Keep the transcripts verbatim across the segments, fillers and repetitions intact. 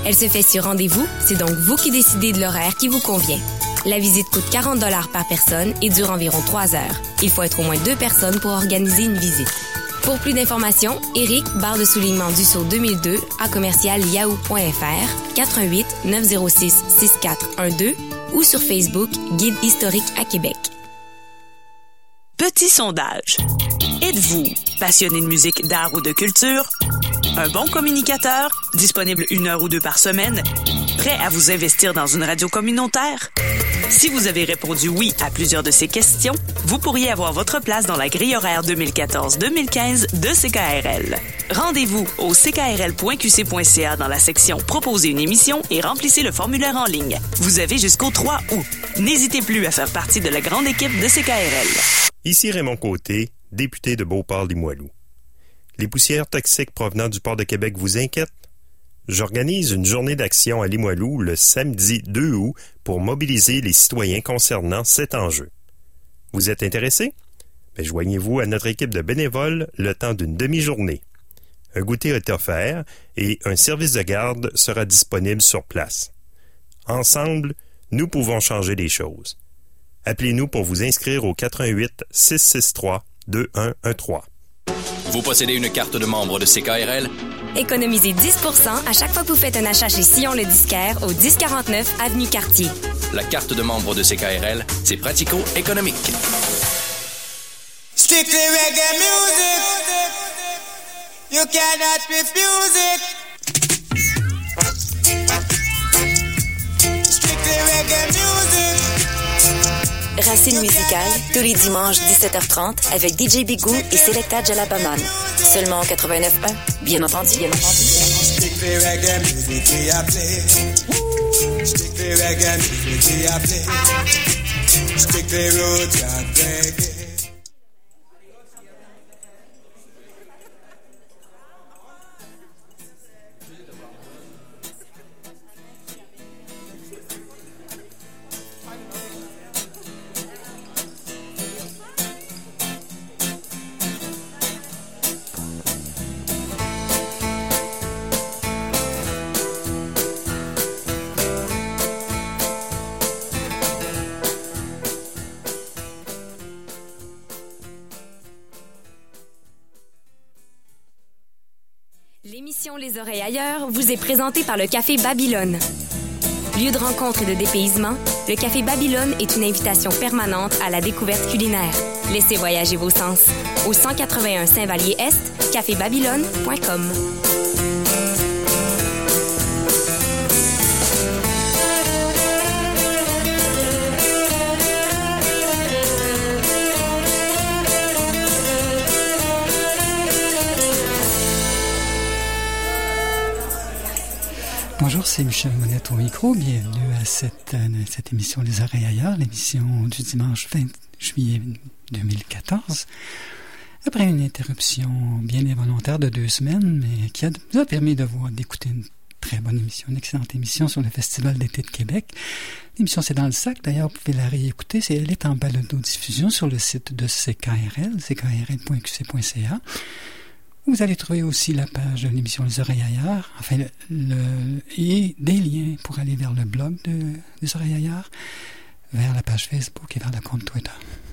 Elle se fait sur rendez-vous, c'est donc vous qui décidez de l'horaire qui vous convient. La visite coûte quarante dollars par personne et dure environ trois heures. Il faut être au moins deux personnes pour organiser une visite. Pour plus d'informations, Éric, barre de soulignement Dussault deux mille deux, à commercial yahoo point f r, quatre un huit neuf zéro six six quatre un deux ou sur Facebook, Guide historique à Québec. Petit sondage. Êtes-vous passionné de musique, d'art ou de culture? Un bon communicateur? Disponible une heure ou deux par semaine? Prêt à vous investir dans une radio communautaire? Si vous avez répondu oui à plusieurs de ces questions, vous pourriez avoir votre place dans la grille horaire deux mille quatorze deux mille quinze de C K R L. Rendez-vous au c k r l point q c point c a dans la section « Proposer une émission » et remplissez le formulaire en ligne. Vous avez jusqu'au trois août. N'hésitez plus à faire partie de la grande équipe de C K R L. Ici Raymond Côté, député de Beauport-Limoilou. Les poussières toxiques provenant du port de Québec vous inquiètent? J'organise une journée d'action à Limoilou le samedi deux août pour mobiliser les citoyens concernant cet enjeu. Vous êtes intéressé? Bien, joignez-vous à notre équipe de bénévoles le temps d'une demi-journée. Un goûter est offert et un service de garde sera disponible sur place. Ensemble, nous pouvons changer les choses. Appelez-nous pour vous inscrire au quatre un huit six six trois deux un un trois. Vous possédez une carte de membre de C K R L? Économisez dix pour cent à chaque fois que vous faites un achat chez Sillon le disquaire au dix quarante-neuf avenue Cartier. La carte de membre de C K R L, c'est pratico-économique. Strictly reggae music. You cannot refuse it. Strictly reggae music. Racine musicale, tous les dimanches dix-sept heures trente avec D J Bigou et Selecta Jalapaman. Seulement en quatre-vingt-neuf point un. Bien entendu, bien entendu. Strictly reggae music we a play. Strictly reggae music we a play. Strictly roots and reggae. L'émission Les Oreilles ailleurs vous est présentée par le Café Babylone. Lieu de rencontre et de dépaysement, le Café Babylone est une invitation permanente à la découverte culinaire. Laissez voyager vos sens. Au cent quatre-vingt-un Saint-Vallier-Est, café babylone point com. Bonjour, c'est Michel Monette au micro. Bienvenue à cette, euh, cette émission Les Oreilles ailleurs, l'émission du dimanche vingt juillet deux mille quatorze. Après une interruption bien involontaire de deux semaines, mais qui a, nous a permis de voir, d'écouter une très bonne émission, une excellente émission sur le Festival d'été de Québec. L'émission, c'est dans le sac. D'ailleurs, vous pouvez la réécouter. C'est, elle est en balado-diffusion sur le site de C K R L, c k r l point q c point c a. Vous allez trouver aussi la page de l'émission Les Oreilles ailleurs, enfin, le, le, et des liens pour aller vers le blog de Les Oreilles ailleurs, vers la page Facebook et vers le compte Twitter.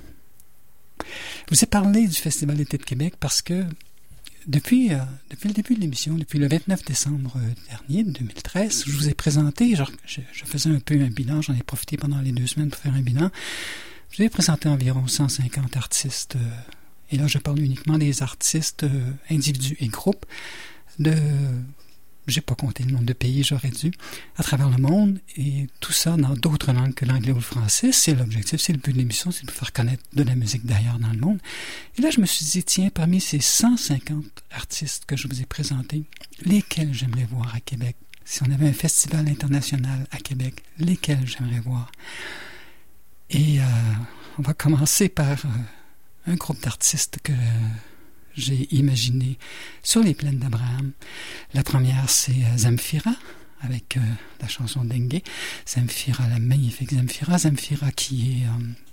Je vous ai parlé du Festival d'été de Québec parce que depuis, euh, depuis le début de l'émission, depuis le vingt-neuf décembre dernier, deux mille treize, je vous ai présenté, genre, je, je faisais un peu un bilan, j'en ai profité pendant les deux semaines pour faire un bilan. Je vous ai présenté environ cent cinquante artistes. Euh, Et là, je parle uniquement des artistes euh, individus et groupes de... J'ai pas compté le nombre de pays, j'aurais dû, à travers le monde, et tout ça dans d'autres langues que l'anglais ou le français. C'est l'objectif, c'est le but de l'émission, c'est de faire connaître de la musique d'ailleurs dans le monde. Et là, je me suis dit, tiens, parmi ces cent cinquante artistes que je vous ai présentés, lesquels j'aimerais voir à Québec? Si on avait un festival international à Québec, lesquels j'aimerais voir? Et euh, on va commencer par... Euh, un groupe d'artistes que j'ai imaginé sur les plaines d'Abraham. La première, c'est Zamfira, avec euh, la chanson Dengue. Zamfira, la magnifique Zamfira. Zamfira qui est euh,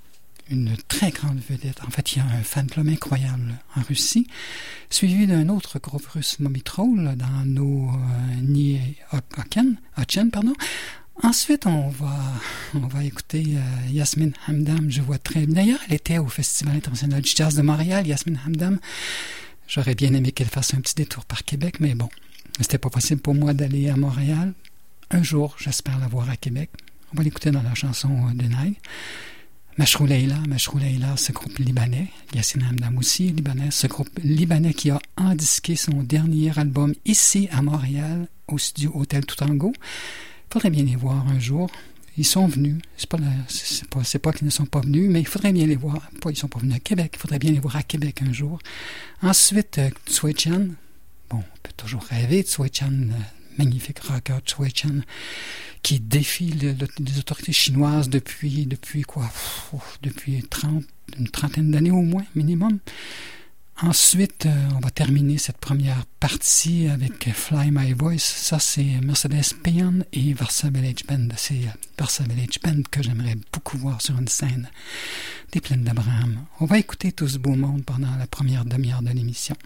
une très grande vedette. En fait, il y a un fan club incroyable en Russie, suivi d'un autre groupe russe, Momitrol, dans nos euh, Ni Ochen, pardon. Ensuite, on va, on va écouter euh, Yasmine Hamdam. Je vois très bien. D'ailleurs, elle était au Festival international du jazz de Montréal, Yasmine Hamdam. J'aurais bien aimé qu'elle fasse un petit détour par Québec, mais bon, c'était pas possible pour moi d'aller à Montréal. Un jour, j'espère la voir à Québec. On va l'écouter dans la chanson euh, de Naï. Mashrou Leila, Mashrou Leila, ce groupe libanais, Yasmine Hamdam aussi, libanais, ce groupe libanais qui a endisqué son dernier album ici à Montréal, au studio Hôtel Toutango. Il faudrait bien les voir un jour. Ils sont venus. C'est pas, la, c'est pas, c'est pas qu'ils ne sont pas venus, mais il faudrait bien les voir. Pas, ils sont pas venus à Québec. Il faudrait bien les voir à Québec un jour. Ensuite, euh, Tsui Chan. Bon, on peut toujours rêver de Tsui Chan, euh, magnifique rocker Tsui Chan, qui défie le, le, les autorités chinoises depuis, depuis quoi? Pff, depuis trente, une trentaine d'années au moins, minimum. Ensuite, euh, on va terminer cette première partie avec Fly My Voice. Ça, c'est Mercedes Peon et Varsa Village Band. C'est euh, Varsa Village Band que j'aimerais beaucoup voir sur une scène des Plaines d'Abraham. On va écouter tout ce beau monde pendant la première demi-heure de l'émission.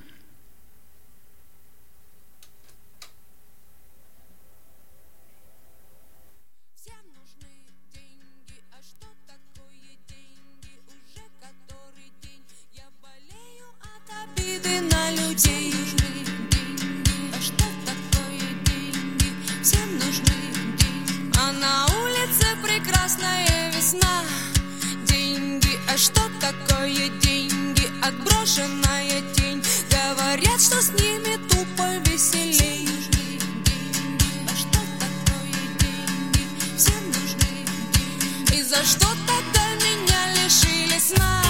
На людей а что такое деньги? Всем нужны деньги. А на улице прекрасная весна. Деньги, а что такое деньги? Отброшенная тень. Говорят, что с ними тупо веселей. А что такое деньги? Всем нужны деньги. И за что тогда меня лишили сна?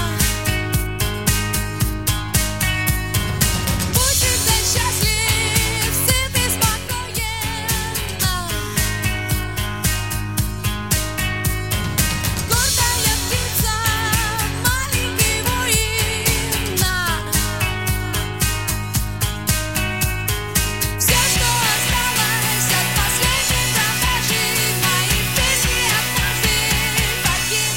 Покинуть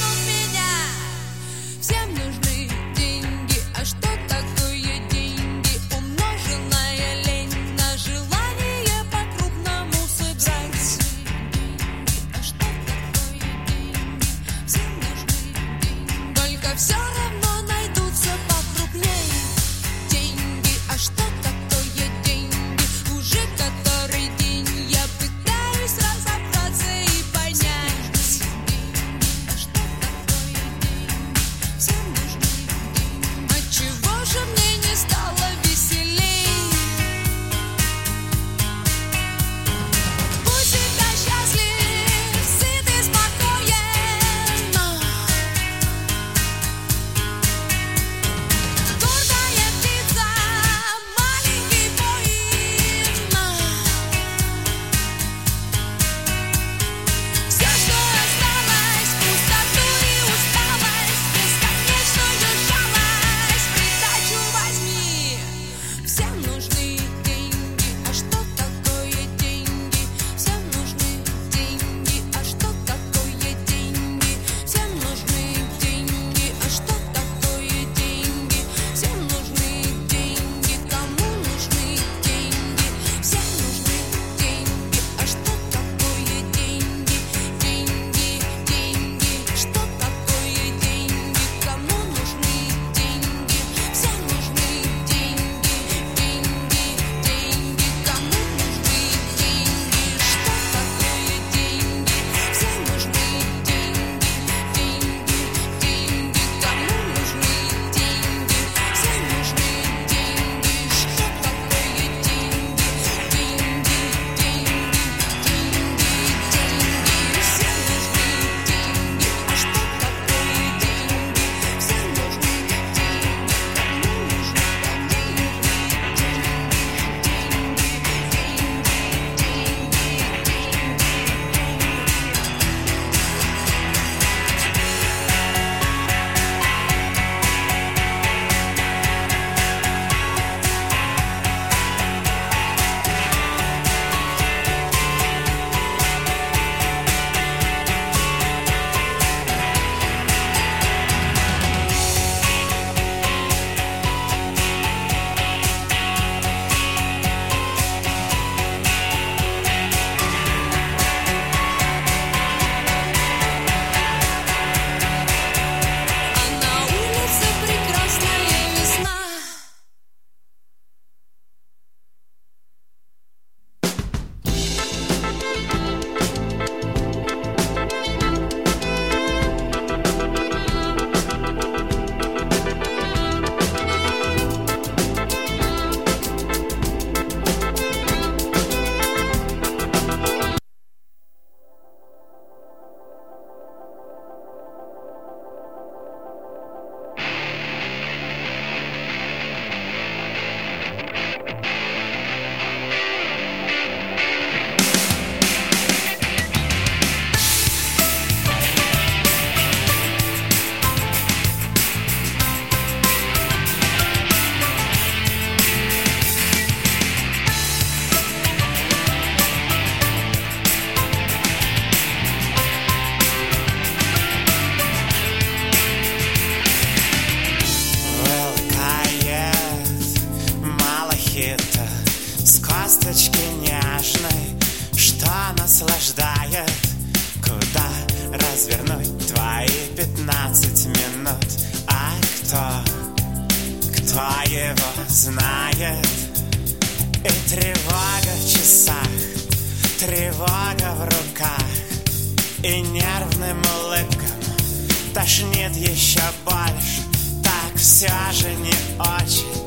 наслаждает. Куда развернуть твои пятнадцать минут? А кто, кто его знает? И тревога в часах, тревога в руках, и нервным улыбкам тошнит еще больше. Так все же не очень,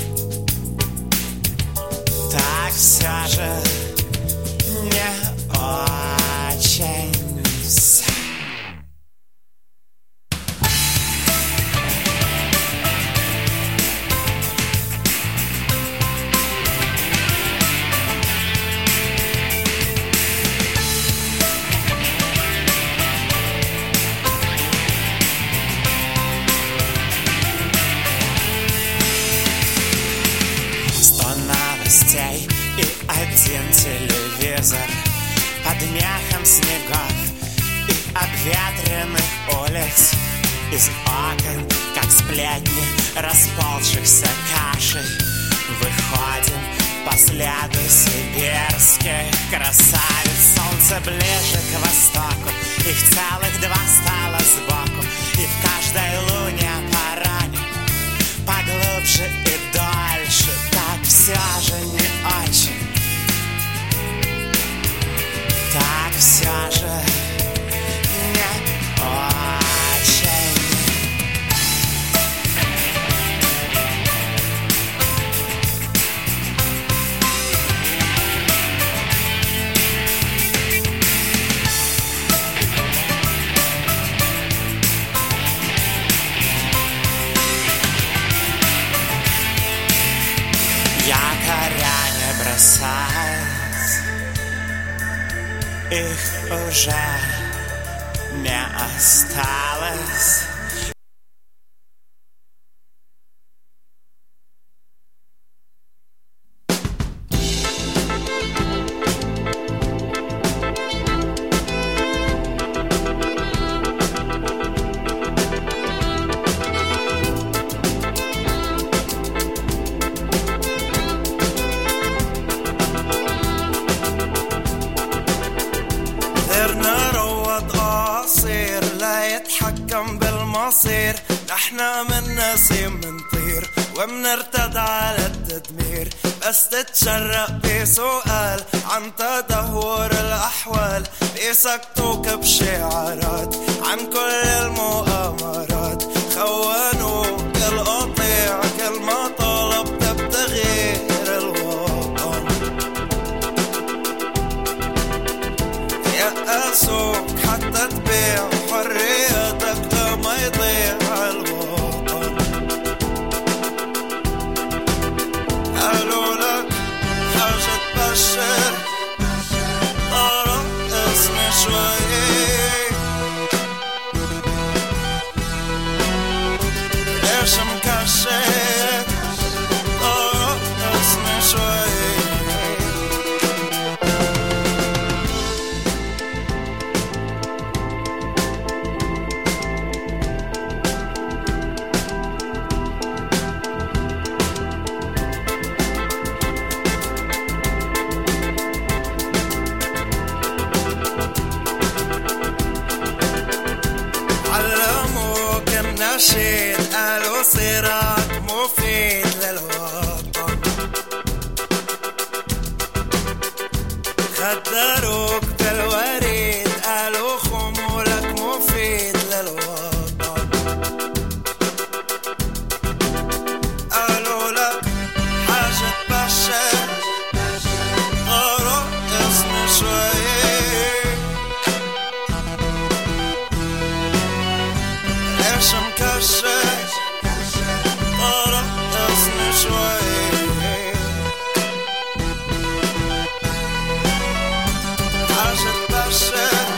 так все же не очень. И один телевизор под мехом снегов и обветренных улиц. Из окон, как сплетни расползшихся кашей, выходим по следу сибирских красавиц. Солнце ближе к востоку, их целых два стало сбоку, и в каждой луне по ране поглубже и дальше. Так все же не очень, так все же не очень. Якоря не бросать, их уже не осталось. نحنا من نسيم منطير ومنرتدى على التدمير، بس تتشرق بسؤال عن تدهور الأحوال، بيسكتوك بشعارات عن كل المؤامرات، خونوك القطيع كل ما طلبت بتغيير الوطن، يأسوك حتى تبيع حريتك لما يضيع الوطن. قالوا لك حاجة تبشر، طارق اسمي شوي، ليش مكشف؟ طارق اسمي شوي. نشيد قالوا صراط مفيد للوطن، خدروك بالوريد قالوا خمولك مفيد للوطن، قالوا لك حاجة تبشر، طارق اسمي شوي، ليش مكشف؟ طارق اسمي شوي، حاجة تبشر.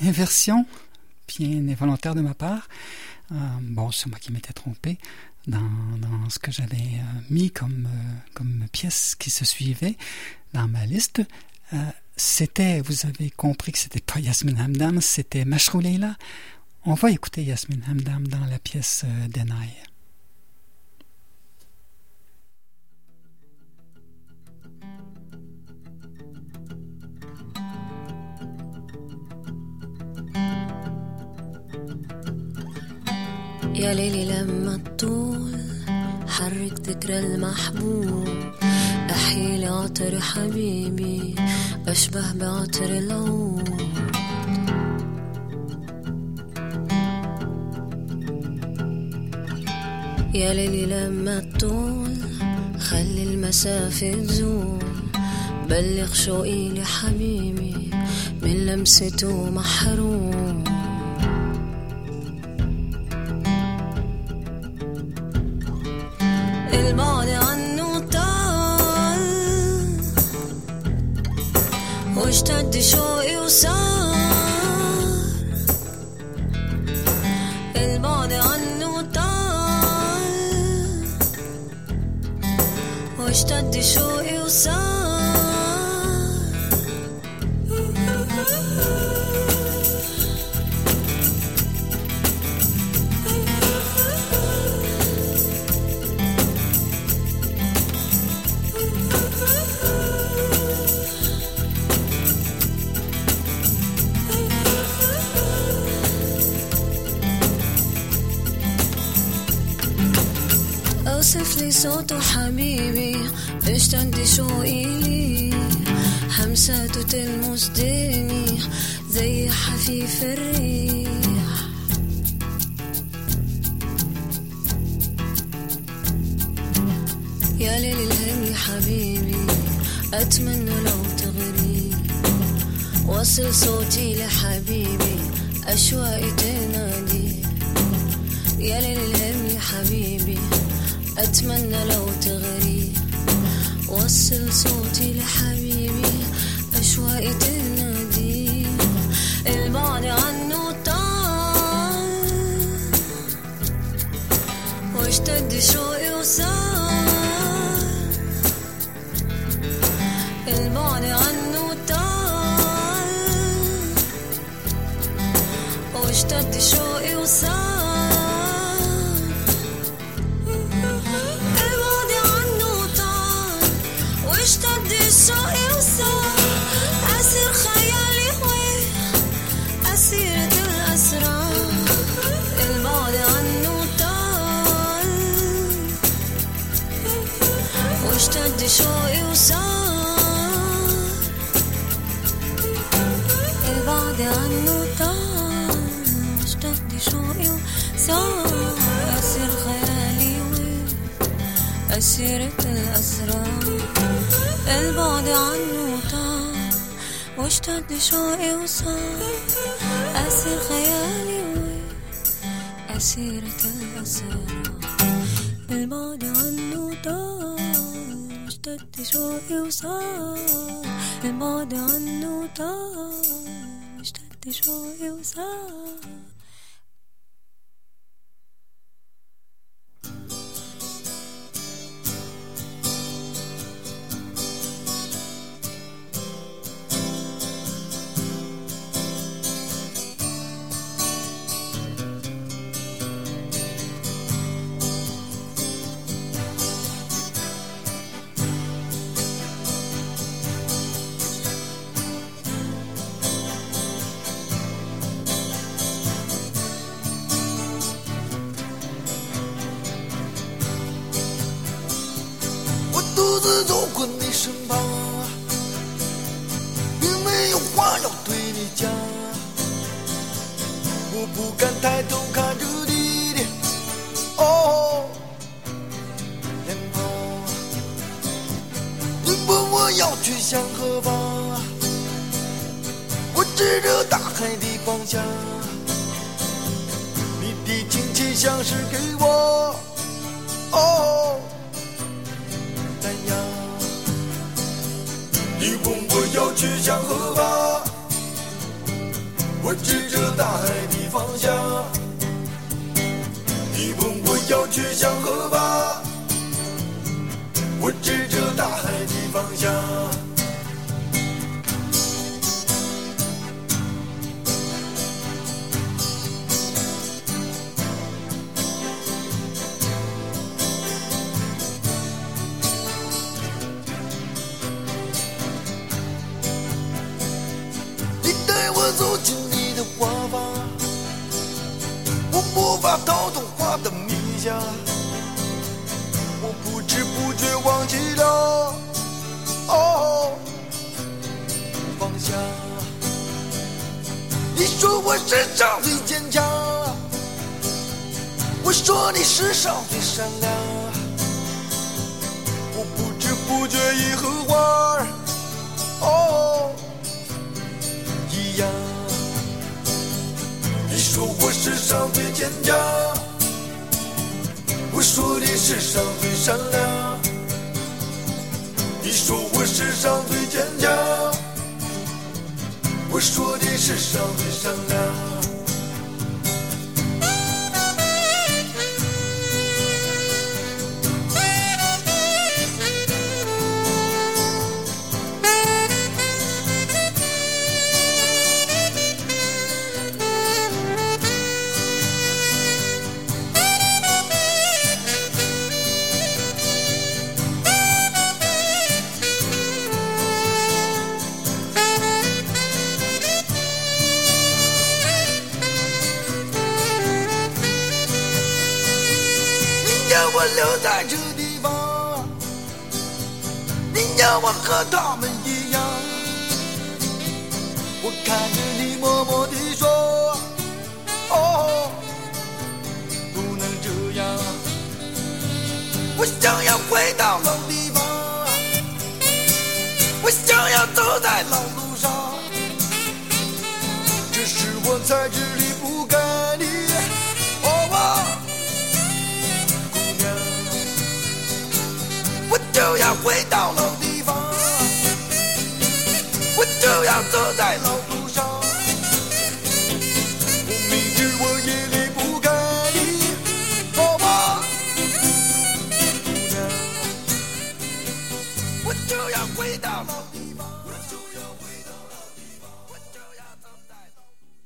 inversion bien involontaire de ma part. Euh, bon, c'est moi qui m'étais trompé dans, dans ce que j'avais euh, mis comme, euh, comme pièce qui se suivait dans ma liste. Euh, c'était, vous avez compris que c'était pas Yasmine Hamdam, c'était Mashrou Leila. On va écouter Yasmine Hamdam dans la pièce euh, Denai. يا ليلي لما تطول حرك ذكرى المحبوب أحيلي عطر حبيبي أشبه بعطر العود يا ليلي لما تطول خلي المسافة تزول بلغ شوقي لحبيبي من لمسته محروم البعد عنه طال واشتد شوقي وصار البعد عنه طال واشتد شوقي وصار اوصف لي صوته حبيبي اشتد شوقي لي همساته تلمس ديني زي حفيف الريح يا ليل الهم حبيبي اتمنى لو تغري وصل صوتي لحبيبي اشواقي تنادي يا ليل الهم حبيبي أتمنى لو تغري وصل صوتي لحبيبي أشواقي تنادي البعد عنه طال واشتد شوقي وصار البعد عنه طال واشتد شوقي وصار اشتد شوقي وصار أسير خيالي وين أسيرة الأسرار البعد عنه طال واشتد شوقي وصار البعد عنه طال واشتد شوقي وصار أسير خيالي وين أسيرة الأسرار البعد عنه طال واشتد شوقي وصار أسير خيالي وين أسيرة الأسرار البعد عنه طال واشتد شوقي وصار البعد عنه طال واشتد شوقي وصار 我指着大海的方向。你问我要去向何方？我指着大海的方向。你带我走进你的花房，我无法逃脱花的迷香。我不知不觉忘记了哦方向。你说我世上最坚强，我说你世上最善良。我不知不觉已和花儿哦一样。你说我世上最坚强，我说你世上最善良。你说我世上最坚强，我说你世上最善良。我留在这地方，你要我和他们一样。我看着你默默地说，哦，不能这样。我想要回到老地方，我想要走在老路上。这是我在这里不该的，哦啊。我就要回到老地方，我就要走在老路上。我明知我也离不开你，好吧，姑娘。我就要回到老地方，我就要回到老地方，我就要走在老路上。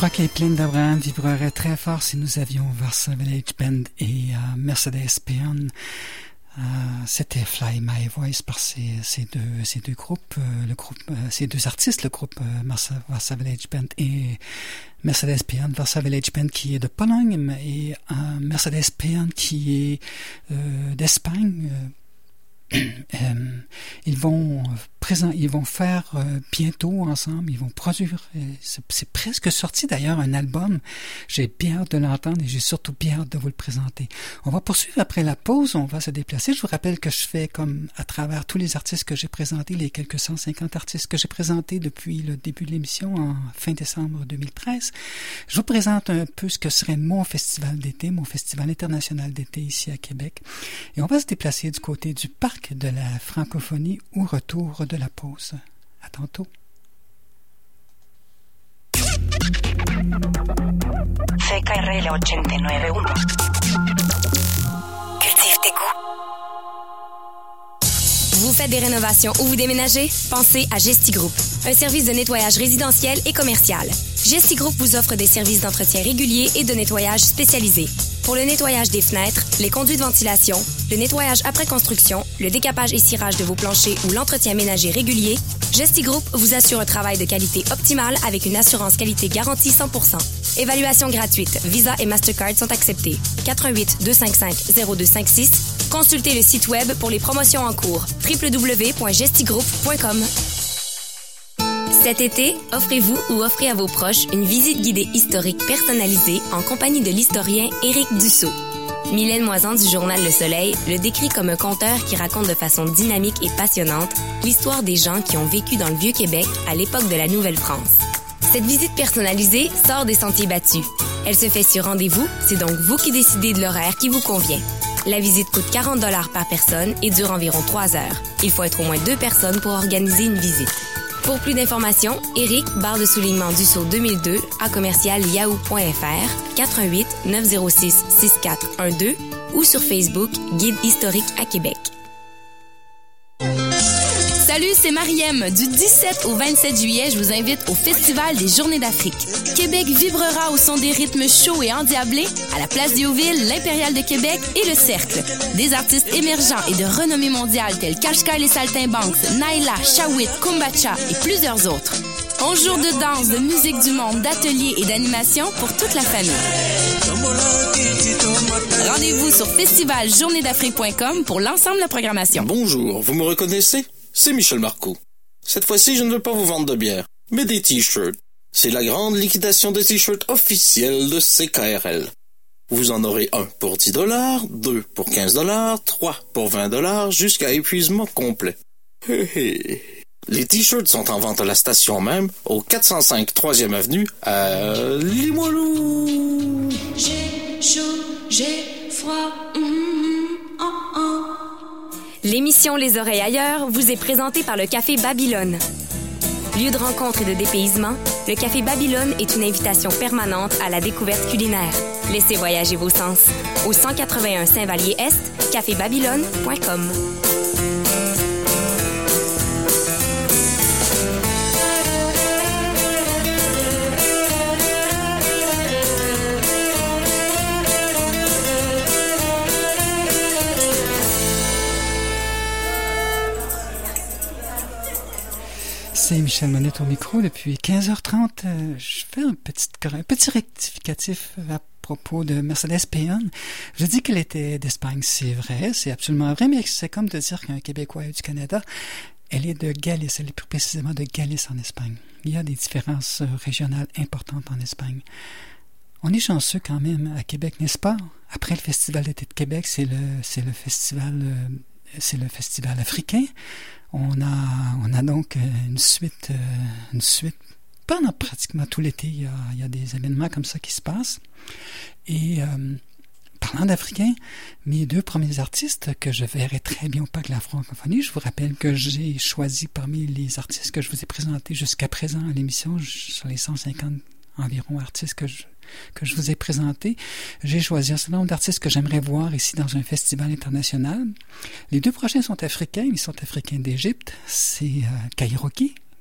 crois que les plaines d'Abraham vibreraient très fort si nous avions Warsaw Village Band et euh, Mercedes-Peon. Euh, c'était Fly My Voice par ces, ces deux ces deux groupes, euh, le groupe, euh, ces deux artistes, le groupe euh, Warsaw Village Band et Mercedes-Peon. Warsaw Village Band qui est de Pologne et euh, Mercedes-Peon qui est euh, d'Espagne. Euh, Euh, ils vont présent, ils vont faire euh, bientôt ensemble, ils vont produire. Euh, c'est, c'est presque sorti d'ailleurs un album. J'ai bien hâte de l'entendre et j'ai surtout bien hâte de vous le présenter. On va poursuivre après la pause. On va se déplacer. Je vous rappelle que je fais comme à travers tous les artistes que j'ai présentés, les quelques cent cinquante artistes que j'ai présentés depuis le début de l'émission en fin décembre deux mille treize. Je vous présente un peu ce que serait mon festival d'été, mon festival international d'été ici à Québec. Et on va se déplacer du côté du parc de la francophonie au retour de la pause. À tantôt. C K R L quatre-vingt-neuf virgule un. Cultive tes goûts. Vous faites des rénovations ou vous déménagez? Pensez à GestiGroup, un service de nettoyage résidentiel et commercial. GestiGroup vous offre des services d'entretien réguliers et de nettoyage spécialisés. Pour le nettoyage des fenêtres, les conduits de ventilation, le nettoyage après construction, le décapage et cirage de vos planchers ou l'entretien ménager régulier, GestiGroup vous assure un travail de qualité optimale avec une assurance qualité garantie cent pour cent. Évaluation gratuite, Visa et Mastercard sont acceptés. quatre un huit, deux cinq cinq, zéro deux cinq six. Consultez le site web pour les promotions en cours w w w point gestigroup point com. Cet été, offrez-vous ou offrez à vos proches une visite guidée historique personnalisée en compagnie de l'historien Éric Dussault. Mylène Moisan du journal Le Soleil le décrit comme un conteur qui raconte de façon dynamique et passionnante l'histoire des gens qui ont vécu dans le Vieux-Québec à l'époque de la Nouvelle-France. Cette visite personnalisée sort des sentiers battus. Elle se fait sur rendez-vous, c'est donc vous qui décidez de l'horaire qui vous convient. La visite coûte quarante dollars par personne et dure environ trois heures. Il faut être au moins deux personnes pour organiser une visite. Pour plus d'informations, Éric, barre de soulignement Dussault deux mille deux, à commercial yahoo point f r, quatre un huit, neuf zéro six, six quatre un deux ou sur Facebook, Guide historique à Québec. Salut, c'est Mariem. Du dix-sept au vingt-sept juillet, je vous invite au Festival des Journées d'Afrique. Québec vibrera au son des rythmes chauds et endiablés à la Place Diouville, l'Impérial de Québec et le Cercle. Des artistes émergents et de renommée mondiale tels Kashka et les Saltimbanques, Naila, Shawit, Kumbacha et plusieurs autres. onze jours de danse, de musique du monde, d'ateliers et d'animation pour toute la famille. Rendez-vous sur festival journée d'afrique point com pour l'ensemble de la programmation. Bonjour, vous me reconnaissez? C'est Michel Marcoux. Cette fois-ci, je ne veux pas vous vendre de bière, mais des t-shirts. C'est la grande liquidation des t-shirts officiels de C K R L. Vous en aurez un pour dix dollars, deux pour quinze dollars, trois pour vingt dollars, jusqu'à épuisement complet. Les t-shirts sont en vente à la station même, au quatre cent cinq troisième avenue, à Limoilou. J'ai chaud, j'ai froid. Mm-hmm, oh, oh. L'émission Les Oreilles ailleurs vous est présentée par le Café Babylone. Lieu de rencontre et de dépaysement, le Café Babylone est une invitation permanente à la découverte culinaire. Laissez voyager vos sens. Au cent quatre-vingt-un Saint-Vallier-Est, café babylone point com. C'est Michel Monette au micro depuis quinze heures trente. Euh, je fais un petit, un petit rectificatif à propos de Mercedes-Peon. Je dis qu'elle était d'Espagne, c'est vrai, c'est absolument vrai, mais c'est comme de dire qu'un Québécois est du Canada. Elle est de Galice, elle est plus précisément de Galice en Espagne. Il y a des différences régionales importantes en Espagne. On est chanceux quand même à Québec, n'est-ce pas? Après le Festival d'été de Québec, c'est le, c'est le festival, c'est le festival africain. On a, on a donc une suite, une suite pendant pratiquement tout l'été. Il y a, il y a des événements comme ça qui se passent. Et euh, parlant d'Africains, mes deux premiers artistes que je verrai très bien au Parc de la Francophonie, je vous rappelle que j'ai choisi parmi les artistes que je vous ai présentés jusqu'à présent à l'émission, sur les cent cinquante environ artistes que je, que je vous ai présentés, j'ai choisi un certain nombre d'artistes que j'aimerais voir ici dans un festival international. Les deux prochains sont africains, ils sont africains d'Égypte. C'est euh, Kairoki,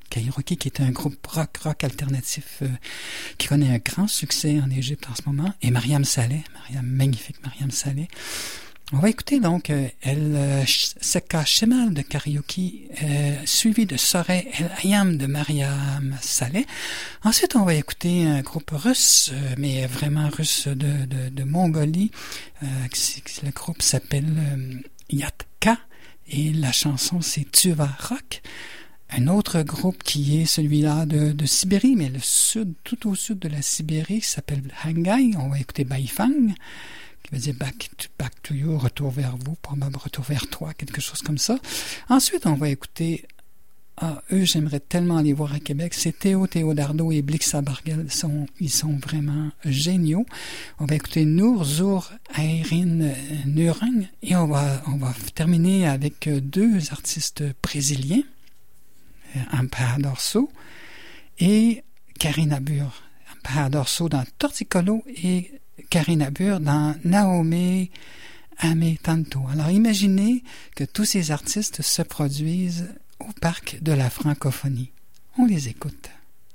Kairoki, qui est un groupe rock, rock alternatif euh, qui connaît un grand succès en Égypte en ce moment, et Mariam Saleh, Mariam, magnifique Mariam Saleh. On va écouter donc euh, El euh, Seka Shemal de Karaoke, euh, suivi de Sorey El Ayam de Mariam Saleh. Ensuite, on va écouter un groupe russe, euh, mais vraiment russe de, de, de Mongolie. Euh, le groupe s'appelle euh, Yatka et la chanson c'est Tuva Rock. Un autre groupe qui est celui-là de, de Sibérie, mais le sud, tout au sud de la Sibérie, qui s'appelle Hangai. On va écouter Baifang, qui veut dire back to, back to you, retour vers vous, probablement retour vers toi, quelque chose comme ça. Ensuite, on va écouter, ah, eux, j'aimerais tellement aller voir à Québec, c'est Théo Théodardo et Blixa Bargel, sont, ils sont vraiment géniaux. On va écouter Nour Zour Ayrin Nurang, et on va, on va terminer avec deux artistes brésiliens, Amparo Dorso et Karina Burr. Amparo Dorso dans Torticolo et Karina Burr dans Naomi Ame Tanto. Alors imaginez que tous ces artistes se produisent au Parc de la Francophonie. On les écoute.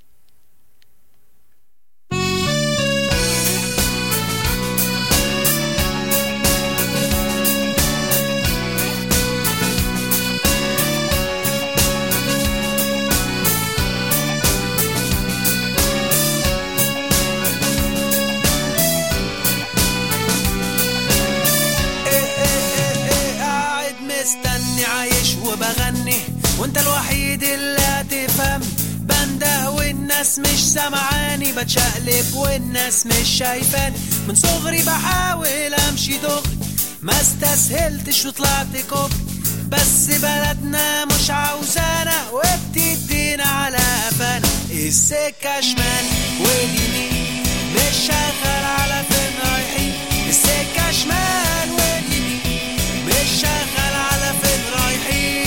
وبغني وانت الوحيد اللي هتفهم بنده والناس مش سمعاني بتشقلب والناس مش شايفاني من صغري بحاول امشي دغري ما استسهلتش وطلعت كوبري بس بلدنا مش عاوزانا وبتدينا على قفانا السكة شمال واليمين مش شغال على فين رايحين السكة شمال واليمين مش شغال على فين رايحين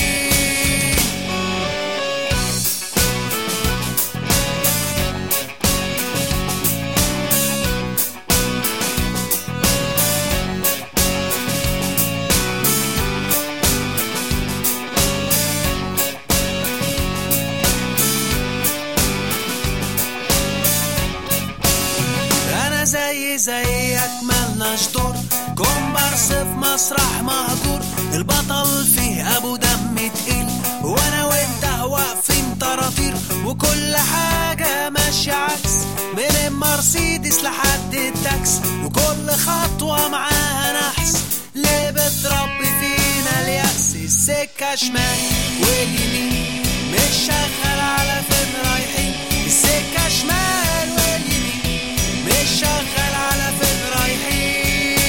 زي زيك ملناش دور كومبارس في مسرح مهجور البطل فيه ابو دم تقيل وانا وانت واقفين طراطير وكل حاجة ماشية عكس من المرسيدس لحد التاكس وكل خطوة معاها نحس ليه بتربي فينا اليأس السكة شمال واليمين مش شغال على فين رايحين السكة شمال واليمين مش شغال على فين رايحين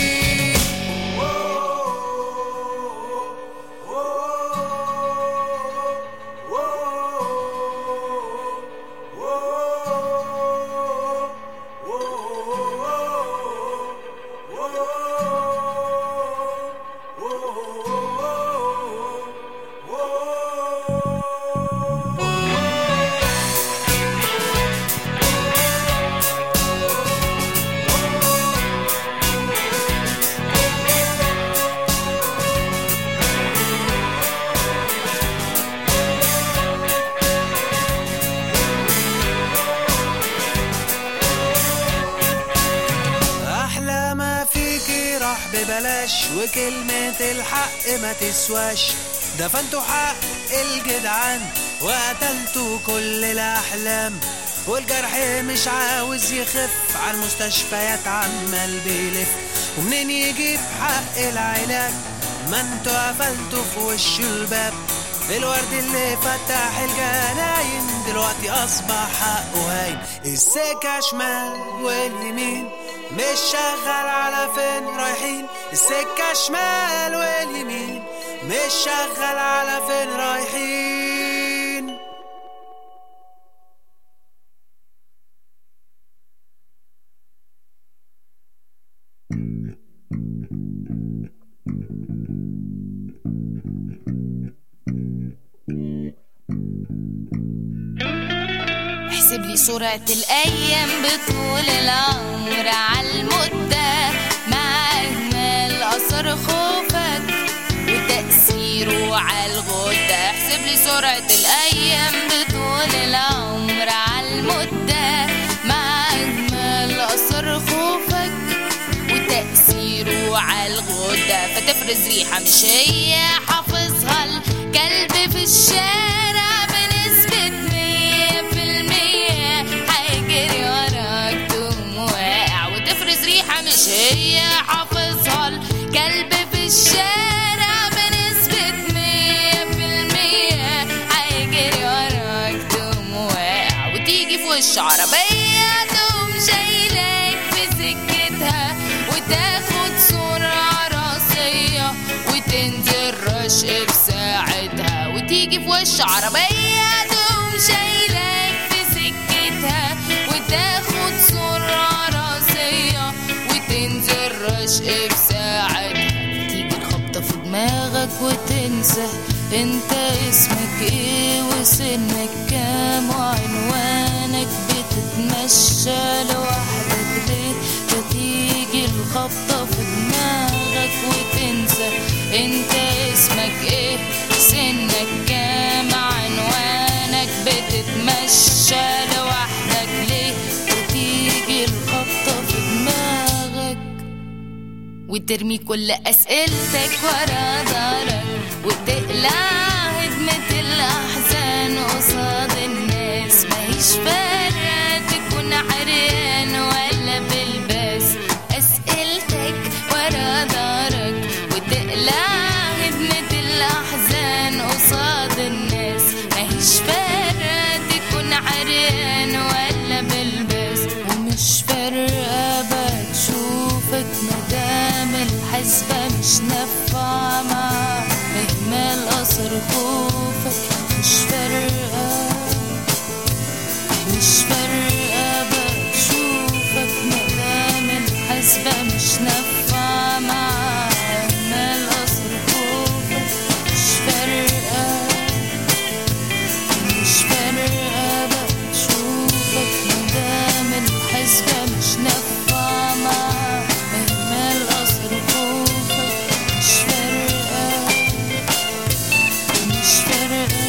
ببلاش وكلمة الحق ما تسواش دفنتوا حق الجدعان وقتلتوا كل الأحلام والجرح مش عاوز يخف على المستشفيات عمال بيلف ومنين يجيب حق العلاج ما انتوا قفلتوا في وش الباب الورد اللي فتح الجناين دلوقتي أصبح حقه هاين السكة شمال واليمين مش شغال على فين رايحين السكة شمال واليمين مش شغال على فين رايحين احسب لي سرعة الأيام بطول العمر عالمدة مع إهمال أثر خوفك وتأثيره عالغدة احسب لي سرعة الأيام بطول طول العمر عالمدة مع أجمل أثر خوفك وتأثيره عالغدة، فتفرز ريحة مش هي حافظها الكلب في الشارع بنسبة مية في المية هيجري وراك تقوم واقع. وتفرز ريحة مش هي حافظها الكلب في الشارع بنسبة مية في المية هيجري وراك تقوم واقع. وتيجي في وش عربية تقوم شايلك في سكتها وتاخد سرعة راسية وتنزل رشق بساعتها. وتيجي في وش عربية تقوم شايلك في سكتها وتاخد سرعة راسية وتنزل رشق بساعتها. تيجي الخبطة في دماغك وتنسى انت اسمك ايه وسنك كام وعنوانك بتتمشى لوحدك ليه. فتيجي الخبطة في دماغك وتنسى انت اسمك ايه سنك كام عنوانك بتتمشى لوحدك ليه. وتيجي الخبطة في دماغك وترمي كل أسئلتك ورا ظهرك وتقلع هدمة الأحزان قصاد الناس. ماهيش فارقة تكون عريان ولا بلباس أسئلتك ورا ظهرك وتقلع هدمة الأحزان قصاد الناس. ماهيش فارقة تكون عريان ولا بلباس ومش فارقة بتشوفك مدام الحسبة مش نافعة مع إهمال أثر خوفك. مش فارقة مش فارقة بتشوفك مدام الحسبة مش نافعة مع إهمال أثر خوفك. مش فارقة مش فارقة بتشوفك مدام الحسبة مش نافعة مع إهمال أثر خوفك. مش فارقة مش فارقة.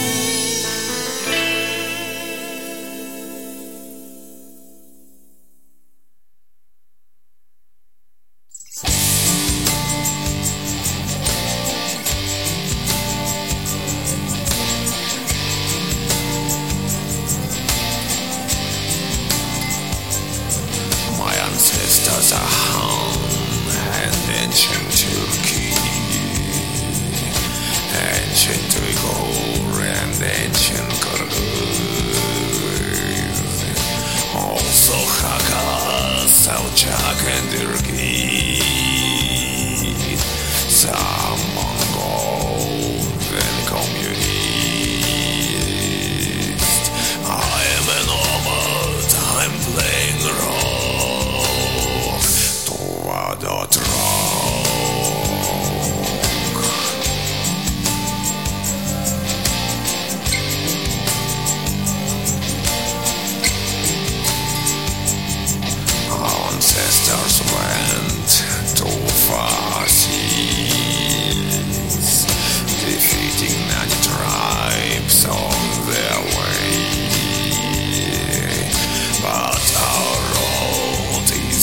My ancestors are home and ancient Turkey, ancient Uyghur and ancient Kyrgyz, also Hakka, Selçuk and Irgin, some Mongols and communists. I am a nomad, I'm playing rock toward the rock. Our ancestors went too far seas, defeating many tribes on their way. But our road is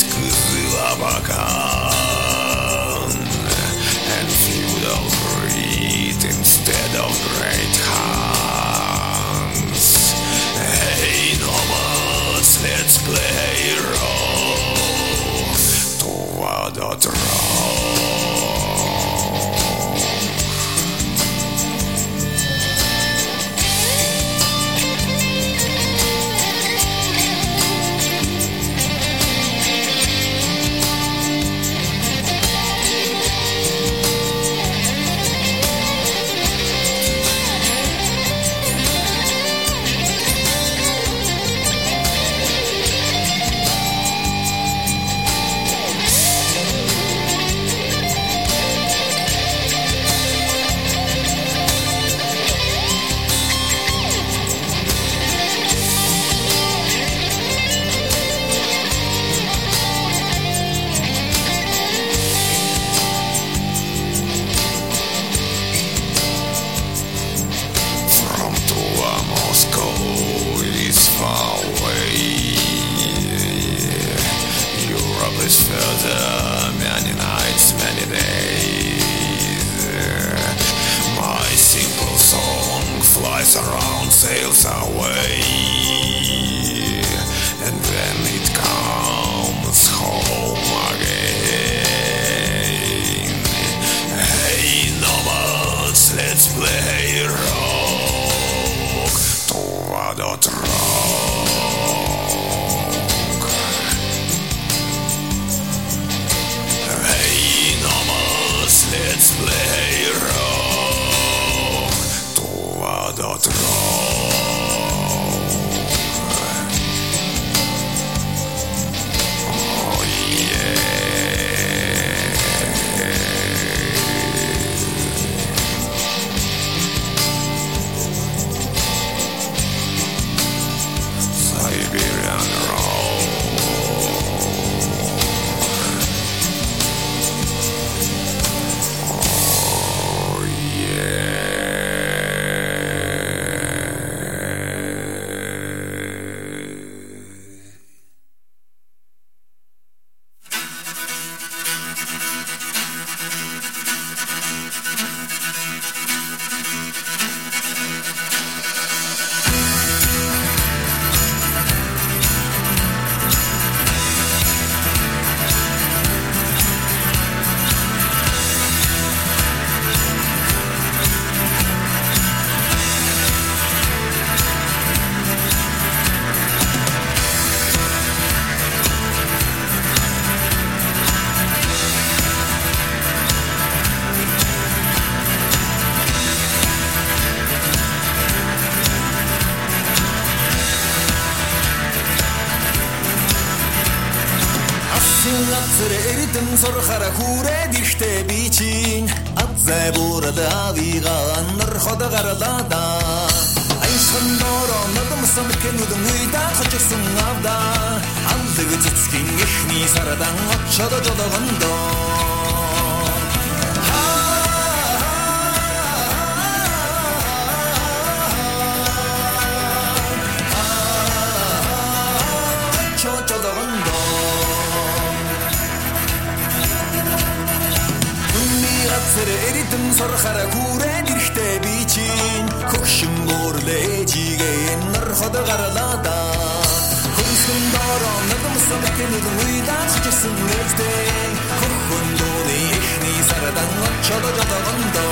Kızılabakan and feudal greed instead of great Hans. Hey nomads, let's play rock toward the throne. Atzer eridim sorxara kure dişte biçin Atze burada vigan nırxoda garadada Ayşın doğru anladım samken udum uyda kaçırsın avda Aldığı tütskin işni saradan açada jodağında Atzer eridim sorxara kure dişte biçin Kokşum gorle cigen nırxoda garadada Kumsun doğru anladım samken udum uyda kaçırsın evde Kokun dolu işni saradan açada jodağında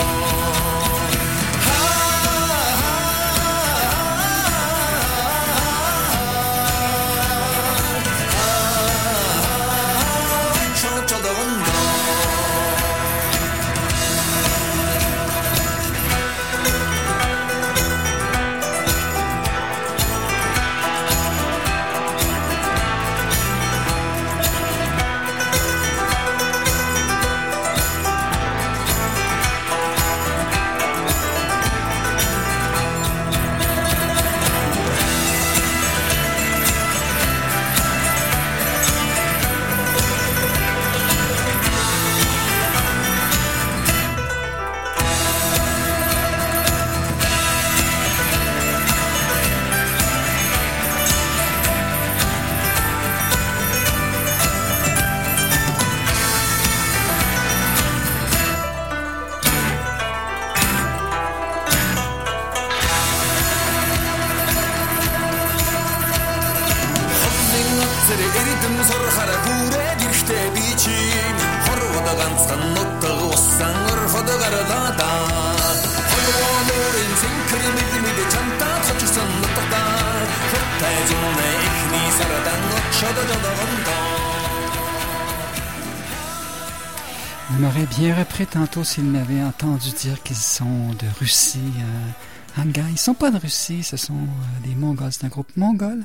Il m'aurait bien repris tantôt s'il m'avait entendu dire qu'ils sont de Russie. Euh, Hanga, ils sont pas de Russie, ce sont euh, des Mongols, c'est un groupe mongol.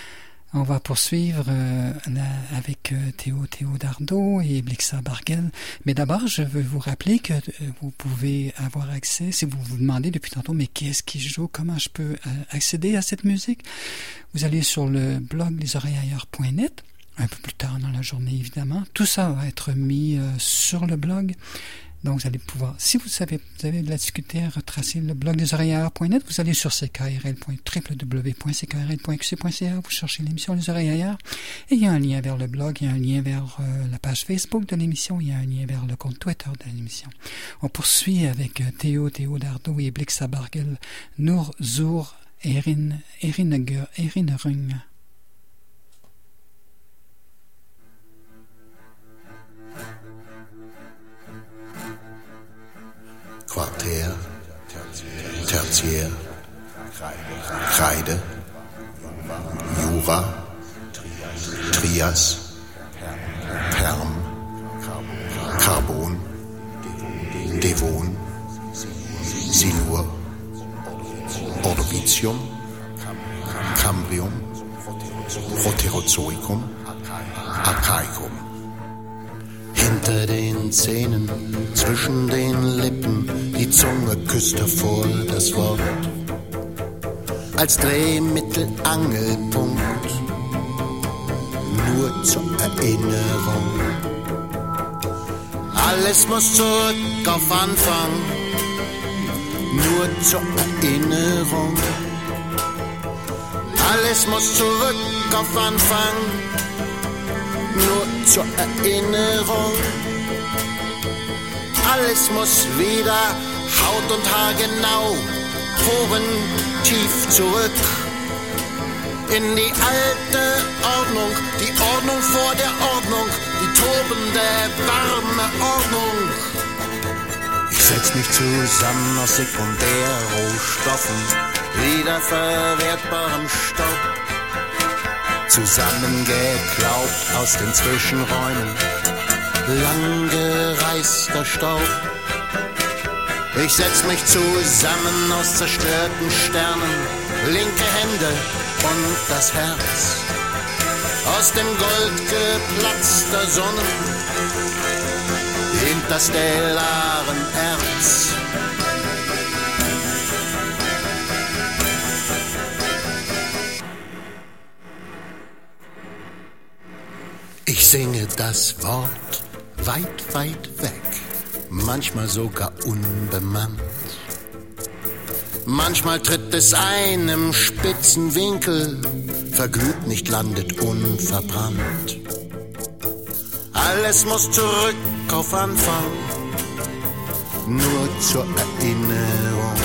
On va poursuivre euh, la, avec euh, Théo Théo Dardo et Blixa Bargel. Mais d'abord, je veux vous rappeler que euh, vous pouvez avoir accès, si vous vous demandez depuis tantôt, mais qu'est-ce qui joue, comment je peux euh, accéder à cette musique? Vous allez sur le blog les oreilles ailleurs point net. Un peu plus tard dans la journée, évidemment. Tout ça va être mis euh, sur le blog. Donc, vous allez pouvoir, si vous savez, vous avez de la difficulté à retracer le blog des oreilles ailleurs point net, vous allez sur c k r l point w w w point c k r l point q c point c a, vous cherchez l'émission Les Oreilles Ailleurs, et il y a un lien vers le blog, il y a un lien vers euh, la page Facebook de l'émission, il y a un lien vers le compte Twitter de l'émission. On poursuit avec euh, Théo Théo Dardo et Blixa Bargel, Nur Zur Erin, Erinner, Erinnerung. Quartär, Tertiär, Kreide, Jura, Trias, Perm, Carbon, Devon, Silur, Ordovicium, Cambrium, Proterozoikum, Archaicum. Hinter den Zähnen, zwischen den Lippen, die Zunge küsst hervor das Wort. Als Drehmittel, Angelpunkt, nur zur Erinnerung. Alles muss zurück auf Anfang, nur zur Erinnerung. Alles muss zurück auf Anfang, nur zur Erinnerung. Alles muss wieder Haut und Haar genau, Poren tief zurück in die alte Ordnung, die Ordnung vor der Ordnung, die tobende, warme Ordnung. Ich setz mich zusammen aus Sekundärrohstoffen, wiederverwertbarem Stoff, zusammengeklaubt aus den Zwischenräumen, langgereister Staub. Ich setz mich zusammen aus zerstörten Sternen, linke Hände und das Herz, aus dem Gold geplatzter Sonnen, interstellaren Erz. Ich singe das Wort weit, weit weg, manchmal sogar unbemannt. Manchmal tritt es ein im spitzen Winkel, verglüht nicht, landet unverbrannt. Alles muss zurück auf Anfang, nur zur Erinnerung.